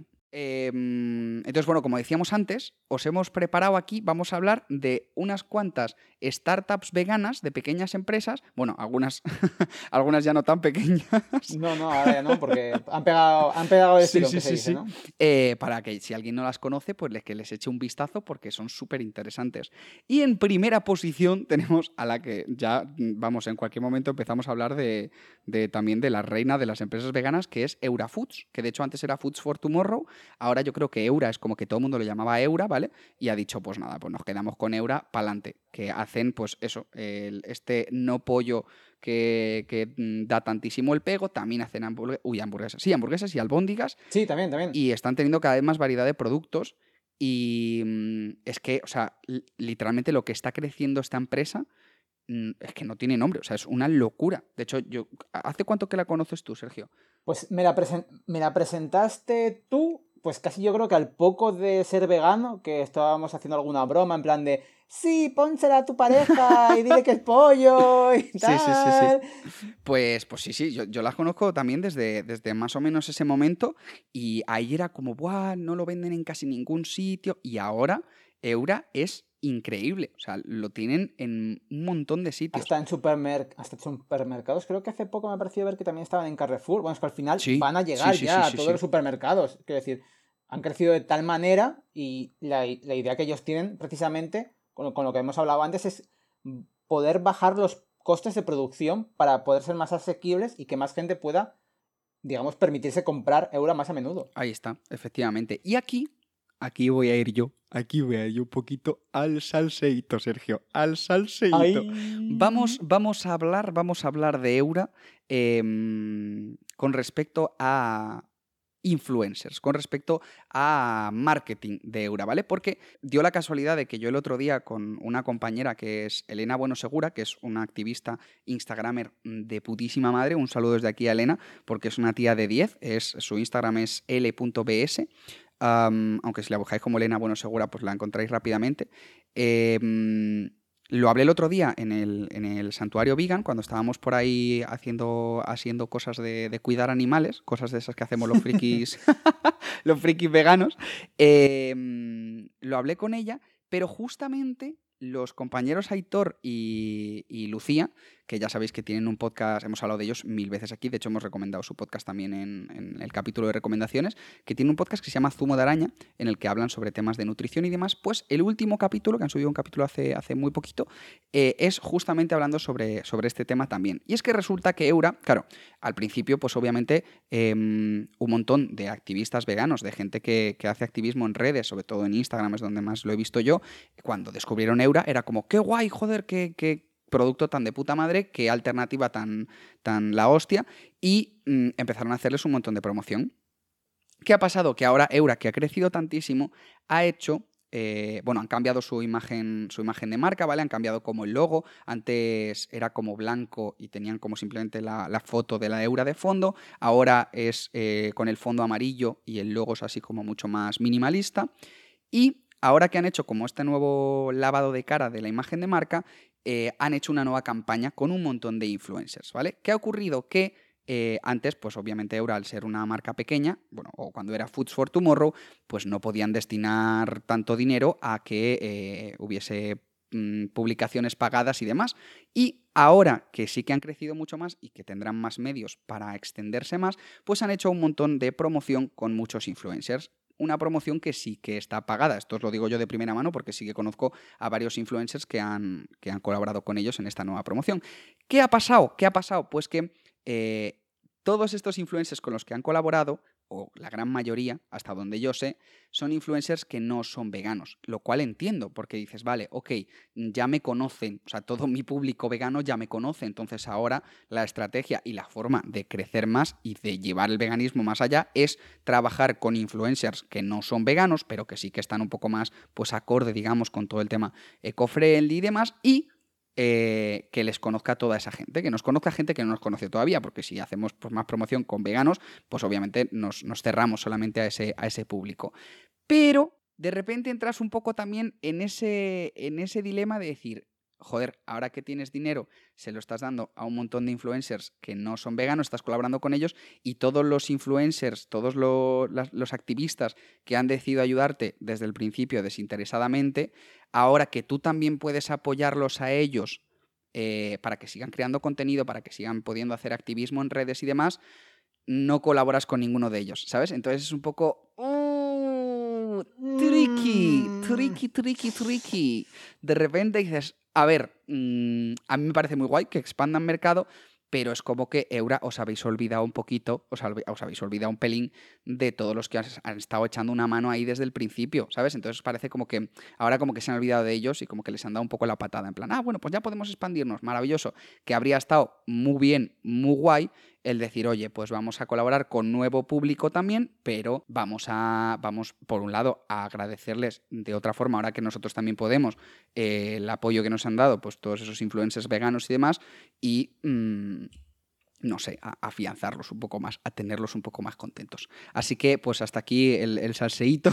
Entonces, bueno, como decíamos antes, os hemos preparado aquí, vamos a hablar de unas cuantas startups veganas de pequeñas empresas. Bueno, algunas ya no tan pequeñas. No, ahora ya no, porque han pegado el tirón, que se dice, ¿no? Para que si alguien no las conoce, pues que les eche un vistazo porque son súper interesantes. Y en primera posición tenemos a la que ya, vamos, en cualquier momento empezamos a hablar también de la reina de las empresas veganas, que es Eura Foods, que de hecho antes era Foods for Tomorrow. Ahora yo creo que Eura es como que todo el mundo lo llamaba Eura, ¿vale? Y ha dicho, pues nada, pues nos quedamos con Eura pa'lante, que hacen, pues eso, este no pollo que da tantísimo el pego, también hacen hamburguesas y albóndigas. Sí, también. Y están teniendo cada vez más variedad de productos y es que, o sea, literalmente lo que está creciendo esta empresa es que no tiene nombre, o sea, es una locura. De hecho, ¿hace cuánto que la conoces tú, Sergio? Pues me la presentaste tú, pues casi yo creo que al poco de ser vegano, que estábamos haciendo alguna broma en plan de sí, pónsela a tu pareja y dile que es pollo y tal. Sí. Pues sí, yo las conozco también desde más o menos ese momento y ahí era como, ¡buah! No lo venden en casi ningún sitio y ahora Eura es increíble, o sea, lo tienen en un montón de sitios. Hasta en supermercados, creo que hace poco me ha parecido ver que también estaban en Carrefour. Bueno, es que al final van a llegar a todos los supermercados. Quiero decir, han crecido de tal manera y la idea que ellos tienen precisamente, con lo que hemos hablado antes, es poder bajar los costes de producción para poder ser más asequibles y que más gente pueda, digamos, permitirse comprar Eura más a menudo. Ahí está, efectivamente. Y aquí voy a ir yo un poquito al salseíto, Sergio, al salseíto. ¡Ay! Vamos a hablar de Eura con respecto a influencers, con respecto a marketing de Eura, ¿vale? Porque dio la casualidad de que yo el otro día con una compañera que es Elena Bueno Segura, que es una activista instagramer de putísima madre, un saludo desde aquí a Elena, porque es una tía de 10, su Instagram es l.bs, aunque si la buscáis como Elena Bueno Segura, pues la encontráis rápidamente. Lo hablé el otro día en el santuario vegan, cuando estábamos por ahí haciendo cosas de cuidar animales, cosas de esas que hacemos los frikis, los frikis veganos. Lo hablé con ella, pero justamente los compañeros Aitor y Lucía, que ya sabéis que tienen un podcast, hemos hablado de ellos 1000 veces aquí, de hecho hemos recomendado su podcast también en el capítulo de recomendaciones, que tiene un podcast que se llama Zumo de Araña, en el que hablan sobre temas de nutrición y demás. Pues el último capítulo, que han subido un capítulo hace muy poquito, es justamente hablando sobre este tema también. Y es que resulta que Eura, claro, al principio, pues obviamente un montón de activistas veganos, de gente que hace activismo en redes, sobre todo en Instagram es donde más lo he visto yo, cuando descubrieron Eura era como, qué guay, joder, qué producto tan de puta madre, qué alternativa tan la hostia, y empezaron a hacerles un montón de promoción. ¿Qué ha pasado? Que ahora Eura, que ha crecido tantísimo, ha hecho... han cambiado su imagen de marca, ¿vale? Han cambiado como el logo. Antes era como blanco y tenían como simplemente la foto de la Eura de fondo. Ahora es con el fondo amarillo y el logo es así como mucho más minimalista. Y ahora que han hecho como este nuevo lavado de cara de la imagen de marca, han hecho una nueva campaña con un montón de influencers, ¿vale? ¿Qué ha ocurrido? Que antes, pues obviamente Eura, al ser una marca pequeña, bueno, o cuando era Foods for Tomorrow, pues no podían destinar tanto dinero a que hubiese publicaciones pagadas y demás. Y ahora que sí que han crecido mucho más y que tendrán más medios para extenderse más, pues han hecho un montón de promoción con muchos influencers. Una promoción que sí que está pagada. Esto os lo digo yo de primera mano porque sí que conozco a varios influencers que han colaborado con ellos en esta nueva promoción. ¿Qué ha pasado? Pues que todos estos influencers con los que han colaborado, o la gran mayoría, hasta donde yo sé, son influencers que no son veganos, lo cual entiendo, porque dices, vale, ok, ya me conocen, o sea, todo mi público vegano ya me conoce, entonces ahora la estrategia y la forma de crecer más y de llevar el veganismo más allá es trabajar con influencers que no son veganos, pero que sí que están un poco más, pues, acorde, digamos, con todo el tema eco-friendly y demás, y que les conozca toda esa gente, que nos conozca gente que no nos conoce todavía, porque si hacemos pues, más promoción con veganos, pues obviamente nos cerramos solamente a ese público. Pero de repente entras un poco también en ese dilema de decir, joder, ahora que tienes dinero, se lo estás dando a un montón de influencers que no son veganos, estás colaborando con ellos, y todos los influencers, todos los activistas que han decidido ayudarte desde el principio desinteresadamente, ahora que tú también puedes apoyarlos a ellos para que sigan creando contenido, para que sigan pudiendo hacer activismo en redes y demás, no colaboras con ninguno de ellos, ¿sabes? Entonces es un poco... tricky. De repente dices, a ver, a mí me parece muy guay que expandan mercado, pero es como que Eura os habéis olvidado un poquito, os habéis olvidado un pelín de todos los que han estado echando una mano ahí desde el principio, ¿sabes? Entonces parece como que ahora como que se han olvidado de ellos y como que les han dado un poco la patada, en plan, bueno, pues ya podemos expandirnos, maravilloso, que habría estado muy bien, muy guay, el decir, oye, pues vamos a colaborar con nuevo público también, pero vamos por un lado a agradecerles de otra forma, ahora que nosotros también podemos, el apoyo que nos han dado, pues todos esos influencers veganos y demás, y no sé, a afianzarlos un poco más, a tenerlos un poco más contentos. Así que, pues hasta aquí el salseíto.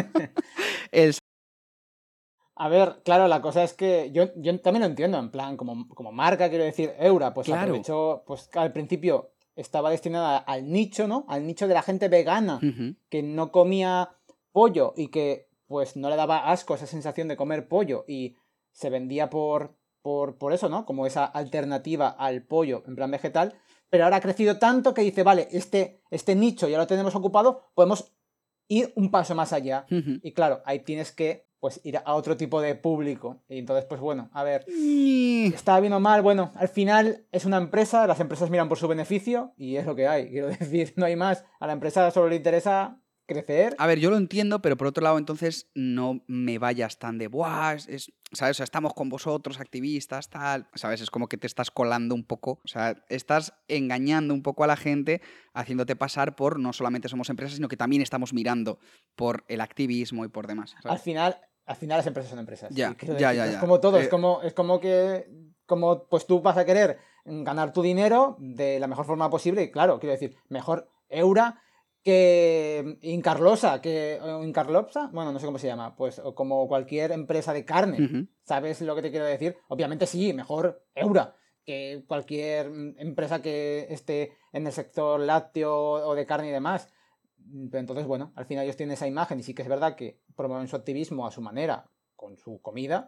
A ver, claro, la cosa es que yo también lo entiendo, en plan, como marca, quiero decir, Eura, pues Claro. aprovechó, pues al principio estaba destinada al nicho, ¿no? Al nicho de la gente vegana, que no comía pollo y que pues no le daba asco esa sensación de comer pollo y se vendía por eso, ¿no? Como esa alternativa al pollo en plan vegetal, pero ahora ha crecido tanto que dice, vale, este nicho ya lo tenemos ocupado, podemos ir un paso más allá. Y claro, ahí tienes que pues ir a otro tipo de público. Y entonces, pues bueno, a ver, está bien o mal, bueno, al final es una empresa, las empresas miran por su beneficio y es lo que hay. Quiero decir, no hay más. A la empresa solo le interesa crecer. A ver, yo lo entiendo, pero por otro lado, entonces no me vayas tan de, ¡buah! ¿Sabes? O sea, estamos con vosotros, activistas, tal. ¿Sabes? Es como que te estás colando un poco. O sea, estás engañando un poco a la gente, haciéndote pasar por no solamente somos empresas, sino que también estamos mirando por el activismo y por demás. ¿sabes? Al final las empresas son empresas. Ya. Es como todo, es como que pues tú vas a querer ganar tu dinero de la mejor forma posible. Y claro, quiero decir, mejor Eura que Incarlosa, o Incarlopsa, bueno, no sé cómo se llama, pues o como cualquier empresa de carne. ¿Sabes lo que te quiero decir? Obviamente sí, mejor Eura que cualquier empresa que esté en el sector lácteo o de carne y demás. Pero entonces, bueno, al final ellos tienen esa imagen y sí que es verdad que promueven su activismo a su manera, con su comida,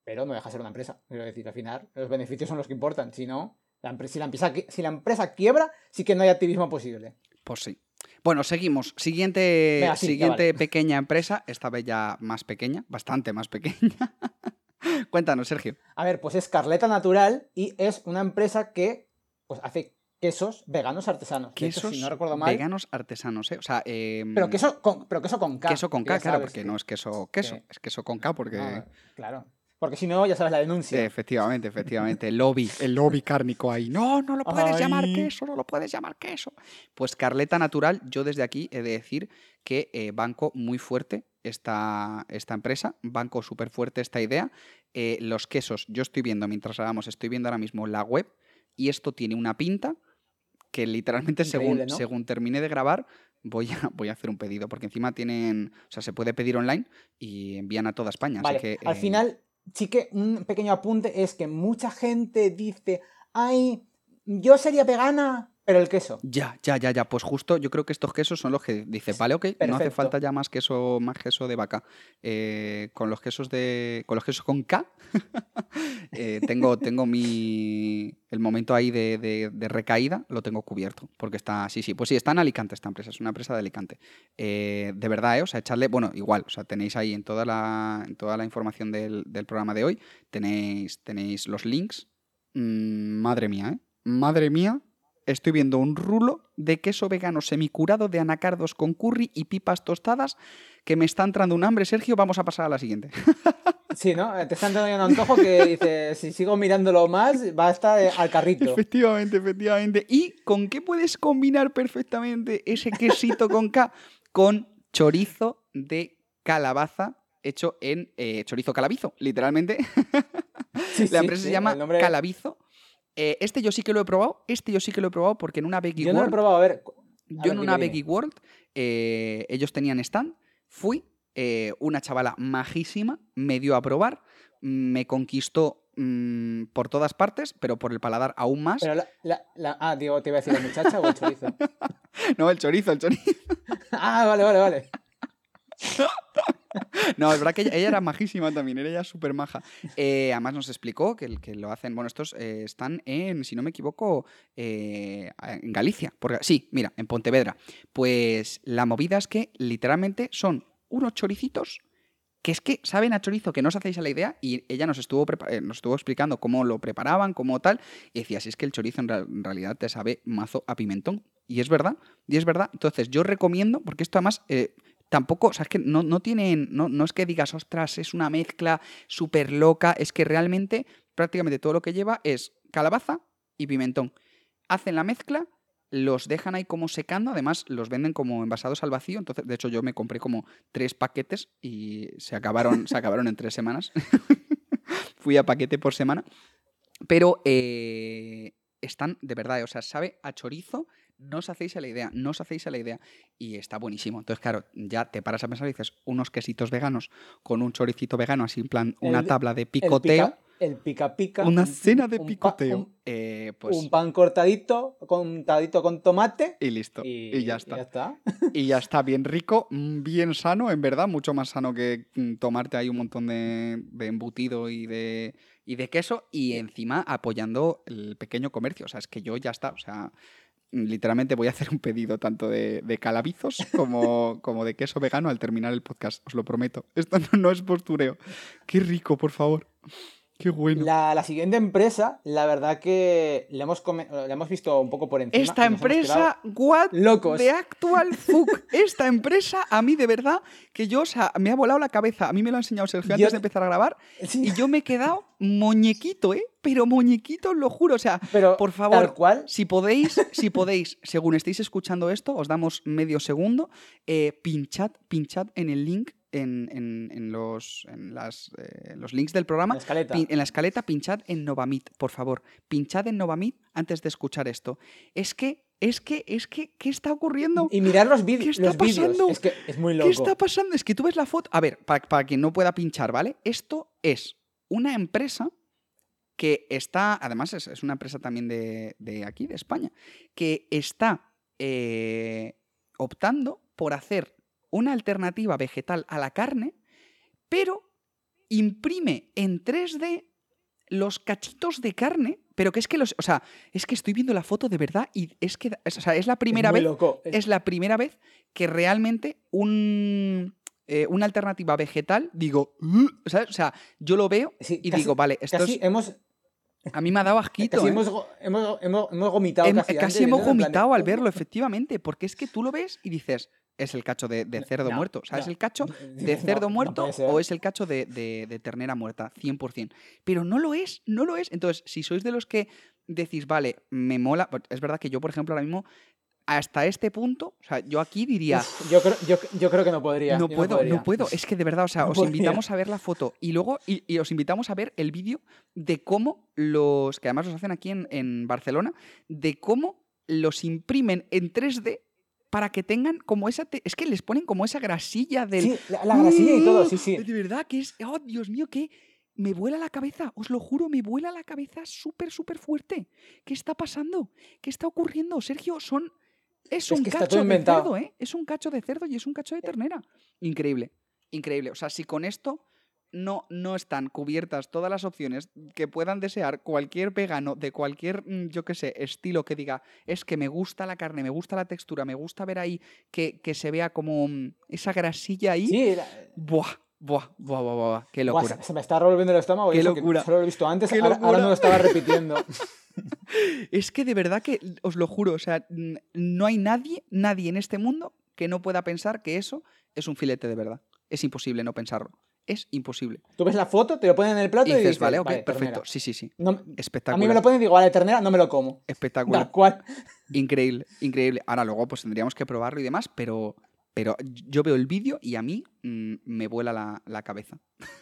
pero no deja de ser una empresa. Quiero decir, al final, los beneficios son los que importan. Si no, si la empresa quiebra, sí que no hay activismo posible. Pues sí. Bueno, seguimos. Siguiente, Venga, sí, ya siguiente vale. pequeña empresa, esta vez ya más pequeña, bastante más pequeña. Cuéntanos, Sergio. A ver, pues es Carleta Natural y es una empresa que pues, hace quesos veganos artesanos. De hecho, si no Quesos recuerdo mal, veganos artesanos, ¿eh? O sea, pero queso con K. queso con Que ya K, claro, sabes porque no es queso, que- es queso con K, porque no, claro. Porque si no, ya sabes la denuncia. efectivamente, efectivamente, el lobby cárnico ahí. No, no lo puedes llamar Ay, queso, no lo puedes llamar queso. Pues Carleta Natural, yo desde aquí he de decir que banco muy fuerte esta empresa, banco súper fuerte esta idea. Los quesos, yo estoy viendo, mientras hablamos, estoy viendo ahora mismo la web y esto tiene una pinta que literalmente según, increíble, ¿no? según termine de grabar voy a hacer un pedido, porque encima tienen, o sea, se puede pedir online y envían a toda España, así Vale, que al final, sí que un pequeño apunte es que mucha gente dice, ay, yo sería vegana, pero el queso. ya, pues justo yo creo que estos quesos son los que dice, vale, ok, no hace falta Perfecto. ya más queso de vaca. Con los quesos con K, tengo el momento ahí de recaída, lo tengo cubierto, porque sí, pues sí, está en Alicante esta empresa, es una empresa de Alicante. De verdad, o sea, echarle, bueno, igual, o sea, tenéis ahí en toda la información del programa de hoy, tenéis los links. Madre mía, ¿eh? Madre mía, estoy viendo un rulo de queso vegano semicurado de anacardos con curry y pipas tostadas que me está entrando un hambre, Sergio, vamos a pasar a la siguiente. Sí, ¿no? Te está entrando un antojo que dice, si sigo mirándolo más, va a estar al carrito. Efectivamente, efectivamente. ¿Y con qué puedes combinar perfectamente ese quesito con K? Con chorizo de calabaza hecho en chorizo calabizo, literalmente. Sí, La sí, empresa sí, se el llama nombre... Calabizo. Este yo sí que lo he probado. Porque en una Veggie Yo no lo he World, probado, a yo ver, en dime, una dime. Veggie World, ellos tenían stand, fui, una chavala majísima me dio a probar, me conquistó por todas partes, pero por el paladar aún más. Pero digo, te iba a decir la muchacha o el chorizo. No, el chorizo, el chorizo. Ah, vale, vale, vale. No, es verdad que ella era majísima también, era ella súper maja. Además nos explicó que lo hacen, bueno, estos están en, si no me equivoco, en Galicia. Sí, mira, en Pontevedra. Pues la movida es que literalmente son unos choricitos que es que saben a chorizo que no os hacéis a la idea y ella nos estuvo explicando cómo lo preparaban, cómo tal, y decía, si es que el chorizo en realidad te sabe mazo a pimentón. Y es verdad, y es verdad. Entonces yo recomiendo, porque esto además tampoco, o sea, es que no tienen, no es que digas, ostras, es una mezcla súper loca, es que realmente prácticamente todo lo que lleva es calabaza y pimentón. Hacen la mezcla, los dejan ahí como secando, además los venden como envasados al vacío, entonces de hecho yo me compré como 3 paquetes y se acabaron en 3 semanas. Fui a paquete por semana, pero están de verdad, o sea, sabe a chorizo, no os hacéis a la idea, no os hacéis a la idea y está buenísimo. Entonces, claro, ya te paras a pensar y dices, unos quesitos veganos con un choricito vegano, así en plan una El, tabla de el picoteo, pica pica, una cena de picoteo, un pues pan cortadito con tomate y listo, y ya y ya está. está. Y ya está bien rico, bien sano, en verdad, mucho más sano que tomarte ahí un montón de embutido y de queso y encima apoyando el pequeño comercio. O sea, es que yo ya está, o sea, literalmente voy a hacer un pedido tanto de calabizos como de queso vegano al terminar el podcast, os lo prometo. Esto no es postureo. Qué rico, por favor. Qué bueno. La siguiente empresa, la verdad que la hemos visto un poco por encima Esta y nos hemos quedado empresa, what the locos. actual fuck. Esta empresa, a mí de verdad, que yo, o sea, me ha volado la cabeza. A mí me lo ha enseñado Sergio Yo, antes de empezar a grabar sí, y yo me he quedado muñequito, ¿eh? Pero muñequito, lo juro. O sea, pero por tal favor, cual, si podéis, según estéis escuchando esto, os damos medio segundo, pinchad en el link. En los links del la programa, escaleta. en la escaleta, pinchad en Novamit, por favor. Pinchad en Novamit antes de escuchar esto. ¿Qué está ocurriendo? Y mirar ¿Qué está los vídeos, pasando? es que es muy ¿Qué está loco. pasando? Es que tú ves la foto. A ver, para quien no pueda pinchar, ¿vale? Esto es una empresa que está, además es una empresa también de aquí, de España, que está optando por hacer una alternativa vegetal a la carne, pero imprime en 3D los cachitos de carne, pero que es que o sea, es que estoy viendo la foto de verdad y es que, o sea, es la primera Es muy vez, loco. es la primera vez que realmente una alternativa vegetal, digo, ¿sabes? O sea, yo lo veo Sí, y digo, vale, esto casi es... hemos, A mí me ha dado asquito, casi ¿eh? hemos vomitado casi antes Casi hemos viéndolo, en plan de, vomitado al "Oh, verlo, efectivamente, porque es que tú lo ves y dices, es el cacho de cerdo no, muerto. O sea, ¿es no, el cacho de dices, cerdo no, no puede muerto o ser". es el cacho de ternera muerta? 100%. Pero no lo es, no lo es. Entonces, si sois de los que decís, vale, me mola, pues es verdad que yo, por ejemplo, ahora mismo, hasta este punto, o sea, yo aquí diría, Uf, yo creo que no podría. no Yo no puedo, no podría. puedo. Es que de verdad, o sea, No os invitamos podría. a ver la foto y luego y os invitamos a ver el vídeo de cómo los, que además los hacen aquí en Barcelona, de cómo los imprimen en 3D para que tengan como esa... Es que les ponen como esa grasilla del... Sí, la grasilla y todo, sí, De sí. verdad que es... Oh, Dios mío, que me vuela la cabeza, os lo juro, me vuela la cabeza súper, súper fuerte. ¿Qué está pasando? ¿Qué está ocurriendo? Sergio, es Es un que está todo cacho de cerdo, inventado. ¿eh? Es un cacho de cerdo y es un cacho de ternera. Increíble, increíble. O sea, si con esto no están cubiertas todas las opciones que puedan desear cualquier vegano de cualquier, yo qué sé, estilo que diga, es que me gusta la carne, me gusta la textura, me gusta ver ahí que se vea como esa grasilla ahí. Sí, Buah, buah, buah, buah, buah, qué buah, locura. se me está revolviendo el estómago y Qué eso que locura. solo lo he visto antes, Qué ahora no locura. lo estaba repitiendo. Es que de verdad que os lo juro, o sea, no hay nadie en este mundo que no pueda pensar que eso es un filete de verdad. Es imposible no pensarlo. Es imposible. Tú ves la foto, te lo ponen en el plato Y y dices, vale, dices, ok, vale, perfecto. ternera. Sí, sí, sí. No, a mí me lo Espectacular. ponen y digo, vale, ternera, no me lo como. Espectacular. Da cual. Increíble, increíble. Ahora luego pues tendríamos que probarlo y demás, pero yo veo el vídeo y a mí me vuela la cabeza.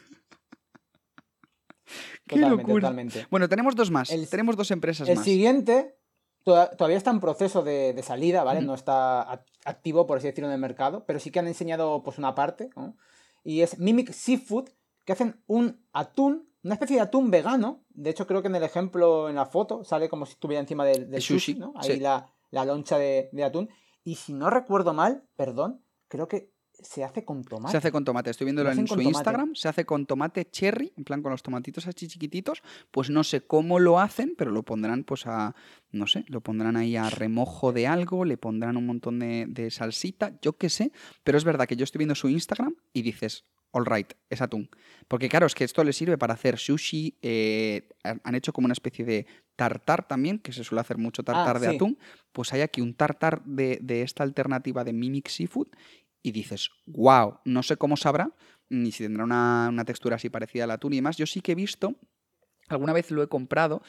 ¡Qué Totalmente, locura! totalmente. Bueno, tenemos dos más. El, Tenemos dos empresas el más. siguiente todavía está en proceso de salida, ¿vale? Ujú. No está activo, por así decirlo, en el mercado, pero sí que han enseñado pues una parte, ¿no? Y es Mimic Seafood, que hacen un atún, una especie de atún vegano. De hecho, creo que en el ejemplo, en la foto, sale como si estuviera encima del El sushi, sushi, ¿no? Ahí sí. la loncha de atún. Y si no recuerdo mal, perdón, creo que se hace con Se hace tomate. con tomate. Estoy Lo viéndolo hacen en su con tomate. Instagram. Se hace con tomate cherry, en plan con los tomatitos así chiquititos. Pues no sé cómo lo hacen, pero lo pondrán pues a, no sé, lo pondrán ahí a remojo de algo, le pondrán un montón de salsita, yo qué sé. Pero es verdad que yo estoy viendo su Instagram y dices, all right, es atún. Porque claro, es que esto le sirve para hacer sushi. Han hecho como una especie de tartar también, que se suele hacer mucho Ah, tartar de sí. atún. Pues hay aquí un tartar de esta alternativa de Mimic Seafood y dices, wow, no sé cómo sabrá, ni si tendrá una textura así parecida al atún y demás. Yo sí que he visto, alguna vez lo he comprado,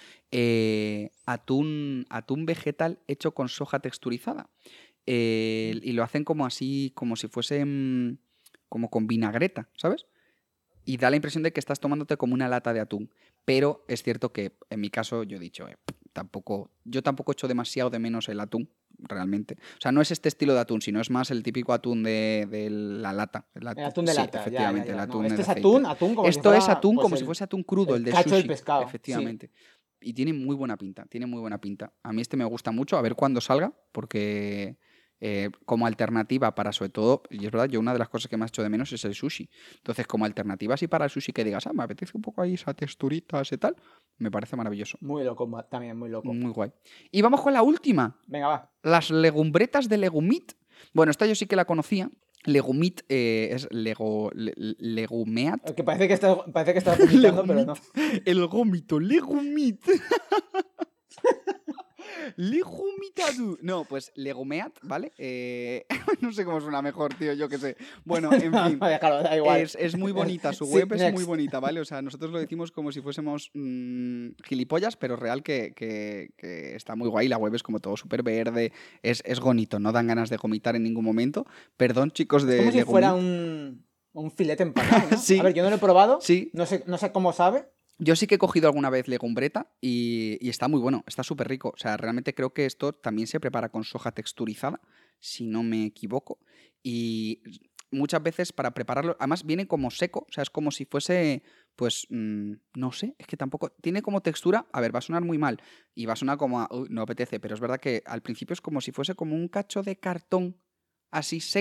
atún vegetal hecho con soja texturizada. Y lo hacen como así, como si fuese como con vinagreta, ¿sabes? Y da la impresión de que estás tomándote como una lata de atún. Pero es cierto que en mi caso yo he dicho, yo tampoco echo demasiado de menos el atún, realmente. O sea, no es este estilo de atún, sino es más el típico atún de la lata. El atún de Sí, lata, ya, efectivamente, el ya. No, atún este de es aceite. atún como si Esto es fuera atún pues como si fuese atún crudo, el el de cacho del sushi, pescado. Sí. efectivamente. Y tiene muy buena pinta, tiene muy buena pinta. A mí este me gusta mucho, a ver cuándo salga, porque como alternativa para sobre todo, y es verdad, yo una de las cosas que más echo de menos es el sushi. Entonces, como alternativa así para el sushi que digas, me apetece un poco ahí esa texturita, ese tal, me parece maravilloso. Muy loco, también, muy loco. Muy guay. Y vamos con la última. Venga, va. Las legumbretas de Legumit. Bueno, esta yo sí que la conocía. Legumit es Legumeat. Que parece que estás vomitando, pero no. El gómito, Legumit. Legumitadu. No, pues Legumeat, ¿vale? No sé cómo suena mejor, tío, yo qué sé. Bueno, en fin. No, déjalo, da igual. Es muy bonita, su Sí, web es muy next. bonita, ¿vale? O sea, nosotros lo decimos como si fuésemos gilipollas, pero real que está muy guay. La web es como todo súper verde, es bonito, no dan ganas de vomitar en ningún momento. Perdón, chicos Es como de si fuera Legumit. un filete empanado, ¿no? Sí, A ver, yo no lo he probado, sí. no sé cómo sabe. Yo sí que he cogido alguna vez legumbreta y está muy bueno, está súper rico. O sea, realmente creo que esto también se prepara con soja texturizada, si no me equivoco. Y muchas veces para prepararlo, además viene como seco, o sea, es como si fuese, pues, no sé, es que tampoco, tiene como textura, a ver, va a sonar muy mal y va a sonar como, no apetece, pero es verdad que al principio es como si fuese como un cacho de cartón así seco. O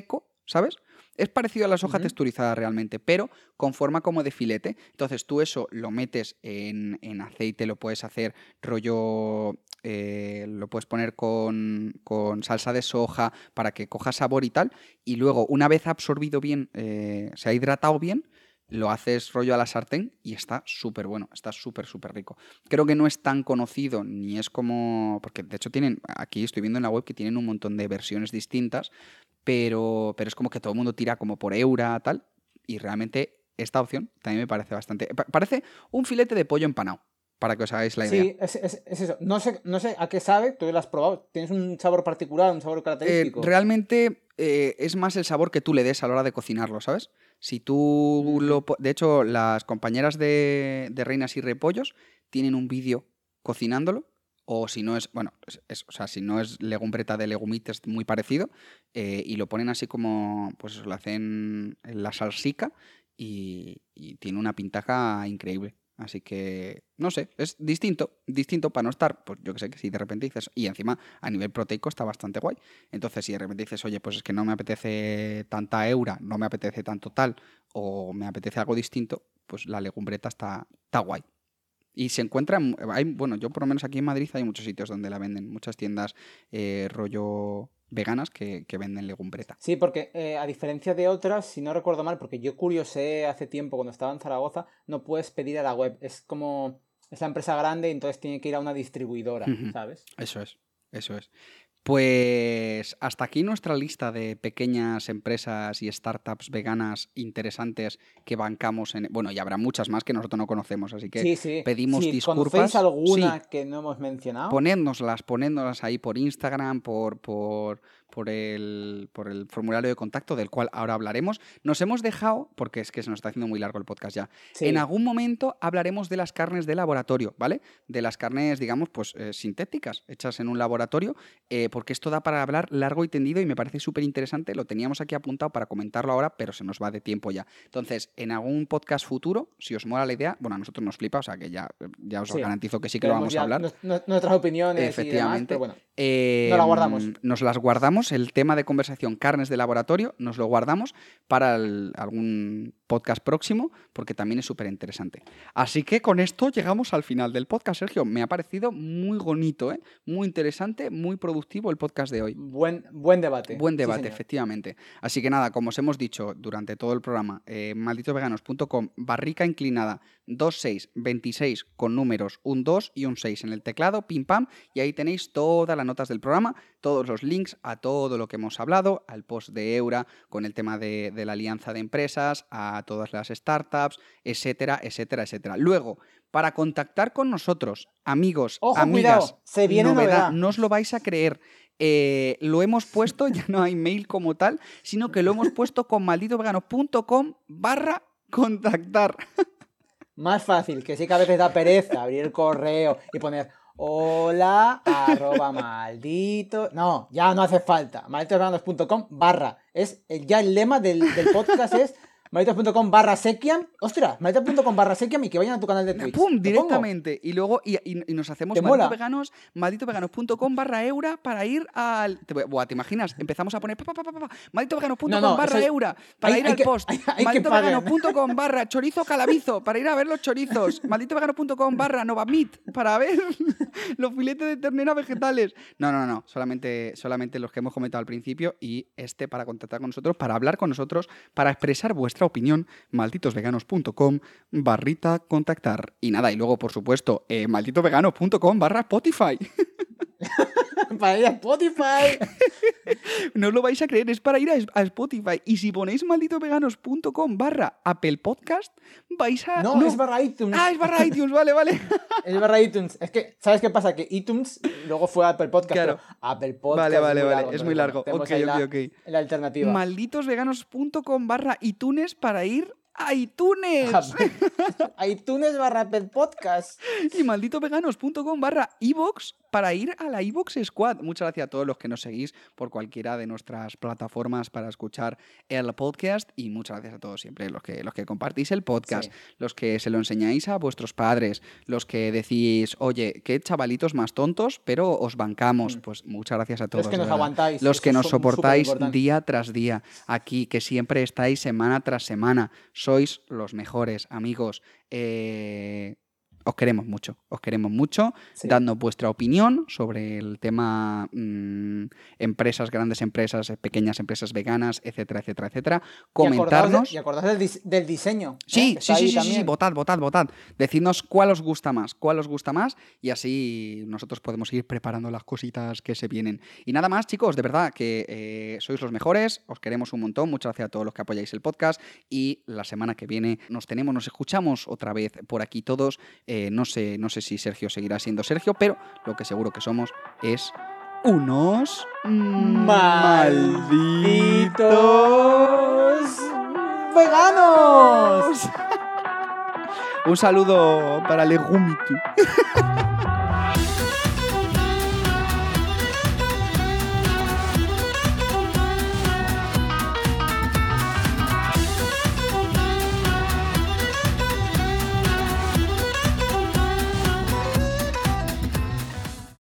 ¿sabes? Es parecido a la soja Ujú. texturizada realmente, pero con forma como de filete. Entonces tú eso lo metes en aceite, lo puedes hacer rollo... lo puedes poner con salsa de soja para que coja sabor y tal. Y luego, una vez absorbido bien, se ha hidratado bien, lo haces rollo a la sartén y está súper bueno, está súper, súper rico. Creo que no es tan conocido, ni es como... Porque de hecho tienen, aquí estoy viendo en la web que tienen un montón de versiones distintas, pero es como que todo el mundo tira como por Eura, tal, y realmente esta opción también me parece bastante... Parece un filete de pollo empanado, para que os hagáis la idea. Sí, es eso. No sé a qué sabe, tú lo has probado. ¿Tienes un sabor particular, un sabor característico? Realmente es más el sabor que tú le des a la hora de cocinarlo, ¿sabes? Si tú Ujú. De hecho, las compañeras de Reinas y Repollos tienen un vídeo cocinándolo, o si no es, bueno, o sea, si no es legumbreta de legumites muy parecido, y lo ponen así como, pues lo hacen en la salsica y tiene una pintaja increíble. Así que, no sé, es distinto para no estar, pues yo que sé, que si de repente dices, y encima a nivel proteico está bastante guay. Entonces, si de repente dices, oye, pues es que no me apetece tanta eura, no me apetece tanto tal, o me apetece algo distinto, pues la legumbreta está guay. Y se encuentra, bueno, yo por lo menos aquí en Madrid hay muchos sitios donde la venden, muchas tiendas rollo veganas que venden legumbreta. Sí, porque a diferencia de otras, si no recuerdo mal, porque yo curiosé hace tiempo cuando estaba en Zaragoza, no puedes pedir a la web. Es como, es la empresa grande, entonces tiene que ir a una distribuidora, ¿sabes? Eso es, eso es. Pues hasta aquí nuestra lista de pequeñas empresas y startups veganas interesantes que bancamos en... Bueno, y habrá muchas más que nosotros no conocemos, así que Sí, sí. pedimos Si conocéis disculpas. alguna Sí, que no hemos mencionado, ponednoslas ahí por Instagram, por el formulario de contacto del cual ahora hablaremos. Nos hemos dejado, porque es que se nos está haciendo muy largo el podcast ya, en sí. algún momento hablaremos de las carnes de laboratorio, ¿vale? De las carnes, digamos, pues sintéticas, hechas en un laboratorio, porque esto da para hablar largo y tendido y me parece súper interesante. Lo teníamos aquí apuntado para comentarlo ahora, pero se nos va de tiempo ya. Entonces, en algún podcast futuro, si os mola la idea, bueno, a nosotros nos flipa, o sea que ya os Sí. garantizo que sí que lo Tenemos vamos a ya hablar. nuestras opiniones y demás, pero Efectivamente. bueno, no la guardamos. Nos las guardamos, el tema de conversación carnes de laboratorio, nos lo guardamos para algún podcast próximo, porque también es súper interesante. Así que con esto llegamos al final del podcast, Sergio. Me ha parecido muy bonito, ¿eh? Muy interesante, muy productivo el podcast de hoy. Buen debate. Buen Sí, debate, señor. efectivamente. Así que nada, como os hemos dicho durante todo el programa, malditosveganos.com, barrica inclinada 2626 con números un 2 y un 6 en el teclado, pim pam, y ahí tenéis todas las notas del programa, todos los links a todo lo que hemos hablado, al post de Eura con el tema de la alianza de empresas, a todas las startups, etcétera, etcétera, etcétera. Luego, para contactar con nosotros, amigos, Ojo, amigas, cuidado, se viene novedad, novedad. no os lo vais a creer. Lo hemos puesto, ya no hay mail como tal, sino que lo hemos puesto con malditoveganos.com/contactar. Más fácil, que sí que a veces da pereza abrir el correo y poner hola, @maldito. No, ya no hace falta. malditosveganos.com/. Ya el lema del podcast es malditos.com/sequiam. Ostras, malditos.com/sequiam y que vayan a tu canal de Twitch. ¡Pum! ¿Lo pongo? Directamente. Y luego y nos hacemos ¿Te mola? malditoveganos.com/eura para ir al... ¿Te imaginas? Empezamos a poner No, no, eso malditoveganos.com/eura para hay, ir hay al que, post. hay que paguen. Malditoveganos.com/chorizo calabizo para ir a ver los chorizos. Malditoveganos.com/novamit para ver los filetes de ternera vegetales. No. Solamente los que hemos comentado al principio y para contactar con nosotros, para hablar con nosotros, para expresar vuestra opinión, malditosveganos.com/contactar. Y nada, y luego, por supuesto, malditoveganos.com/Spotify. Para ir a Spotify. No os lo vais a creer, es para ir a Spotify. Y si ponéis malditoveganos.com/Apple Podcast, vais a... No, es barra iTunes. Ah, es barra iTunes, vale. Es barra iTunes. Es que, ¿sabes qué pasa? Que iTunes luego fue Apple Podcast, Claro. pero Apple Podcast Vale. es muy largo. Es muy Entonces, largo. bueno, tenemos ahí Ok. la alternativa. Malditosveganos.com/iTunes para ir a iTunes. iTunes barra Apple Podcast. Y malditoveganos.com/iVoox para ir a la iVoox Squad. Muchas gracias a todos los que nos seguís por cualquiera de nuestras plataformas para escuchar el podcast y muchas gracias a todos siempre los que compartís el podcast, los que se lo enseñáis a vuestros padres, los que decís, oye, qué chavalitos más tontos, pero os bancamos. Pues muchas gracias a todos. Los que nos aguantáis. Los que nos soportáis día tras día aquí, que siempre estáis semana tras semana. Sois los mejores, amigos. Os queremos mucho, dando vuestra opinión sobre el tema empresas, grandes empresas, pequeñas empresas veganas, etcétera, etcétera, etcétera. Comentarnos. Y acordaos del diseño. Sí, votad. Decidnos cuál os gusta más y así nosotros podemos ir preparando las cositas que se vienen. Y nada más, chicos, de verdad que sois los mejores, os queremos un montón, muchas gracias a todos los que apoyáis el podcast y la semana que viene nos escuchamos otra vez por aquí todos. No sé si Sergio seguirá siendo Sergio, pero lo que seguro que somos es unos malditos veganos. Un saludo para Legumiki.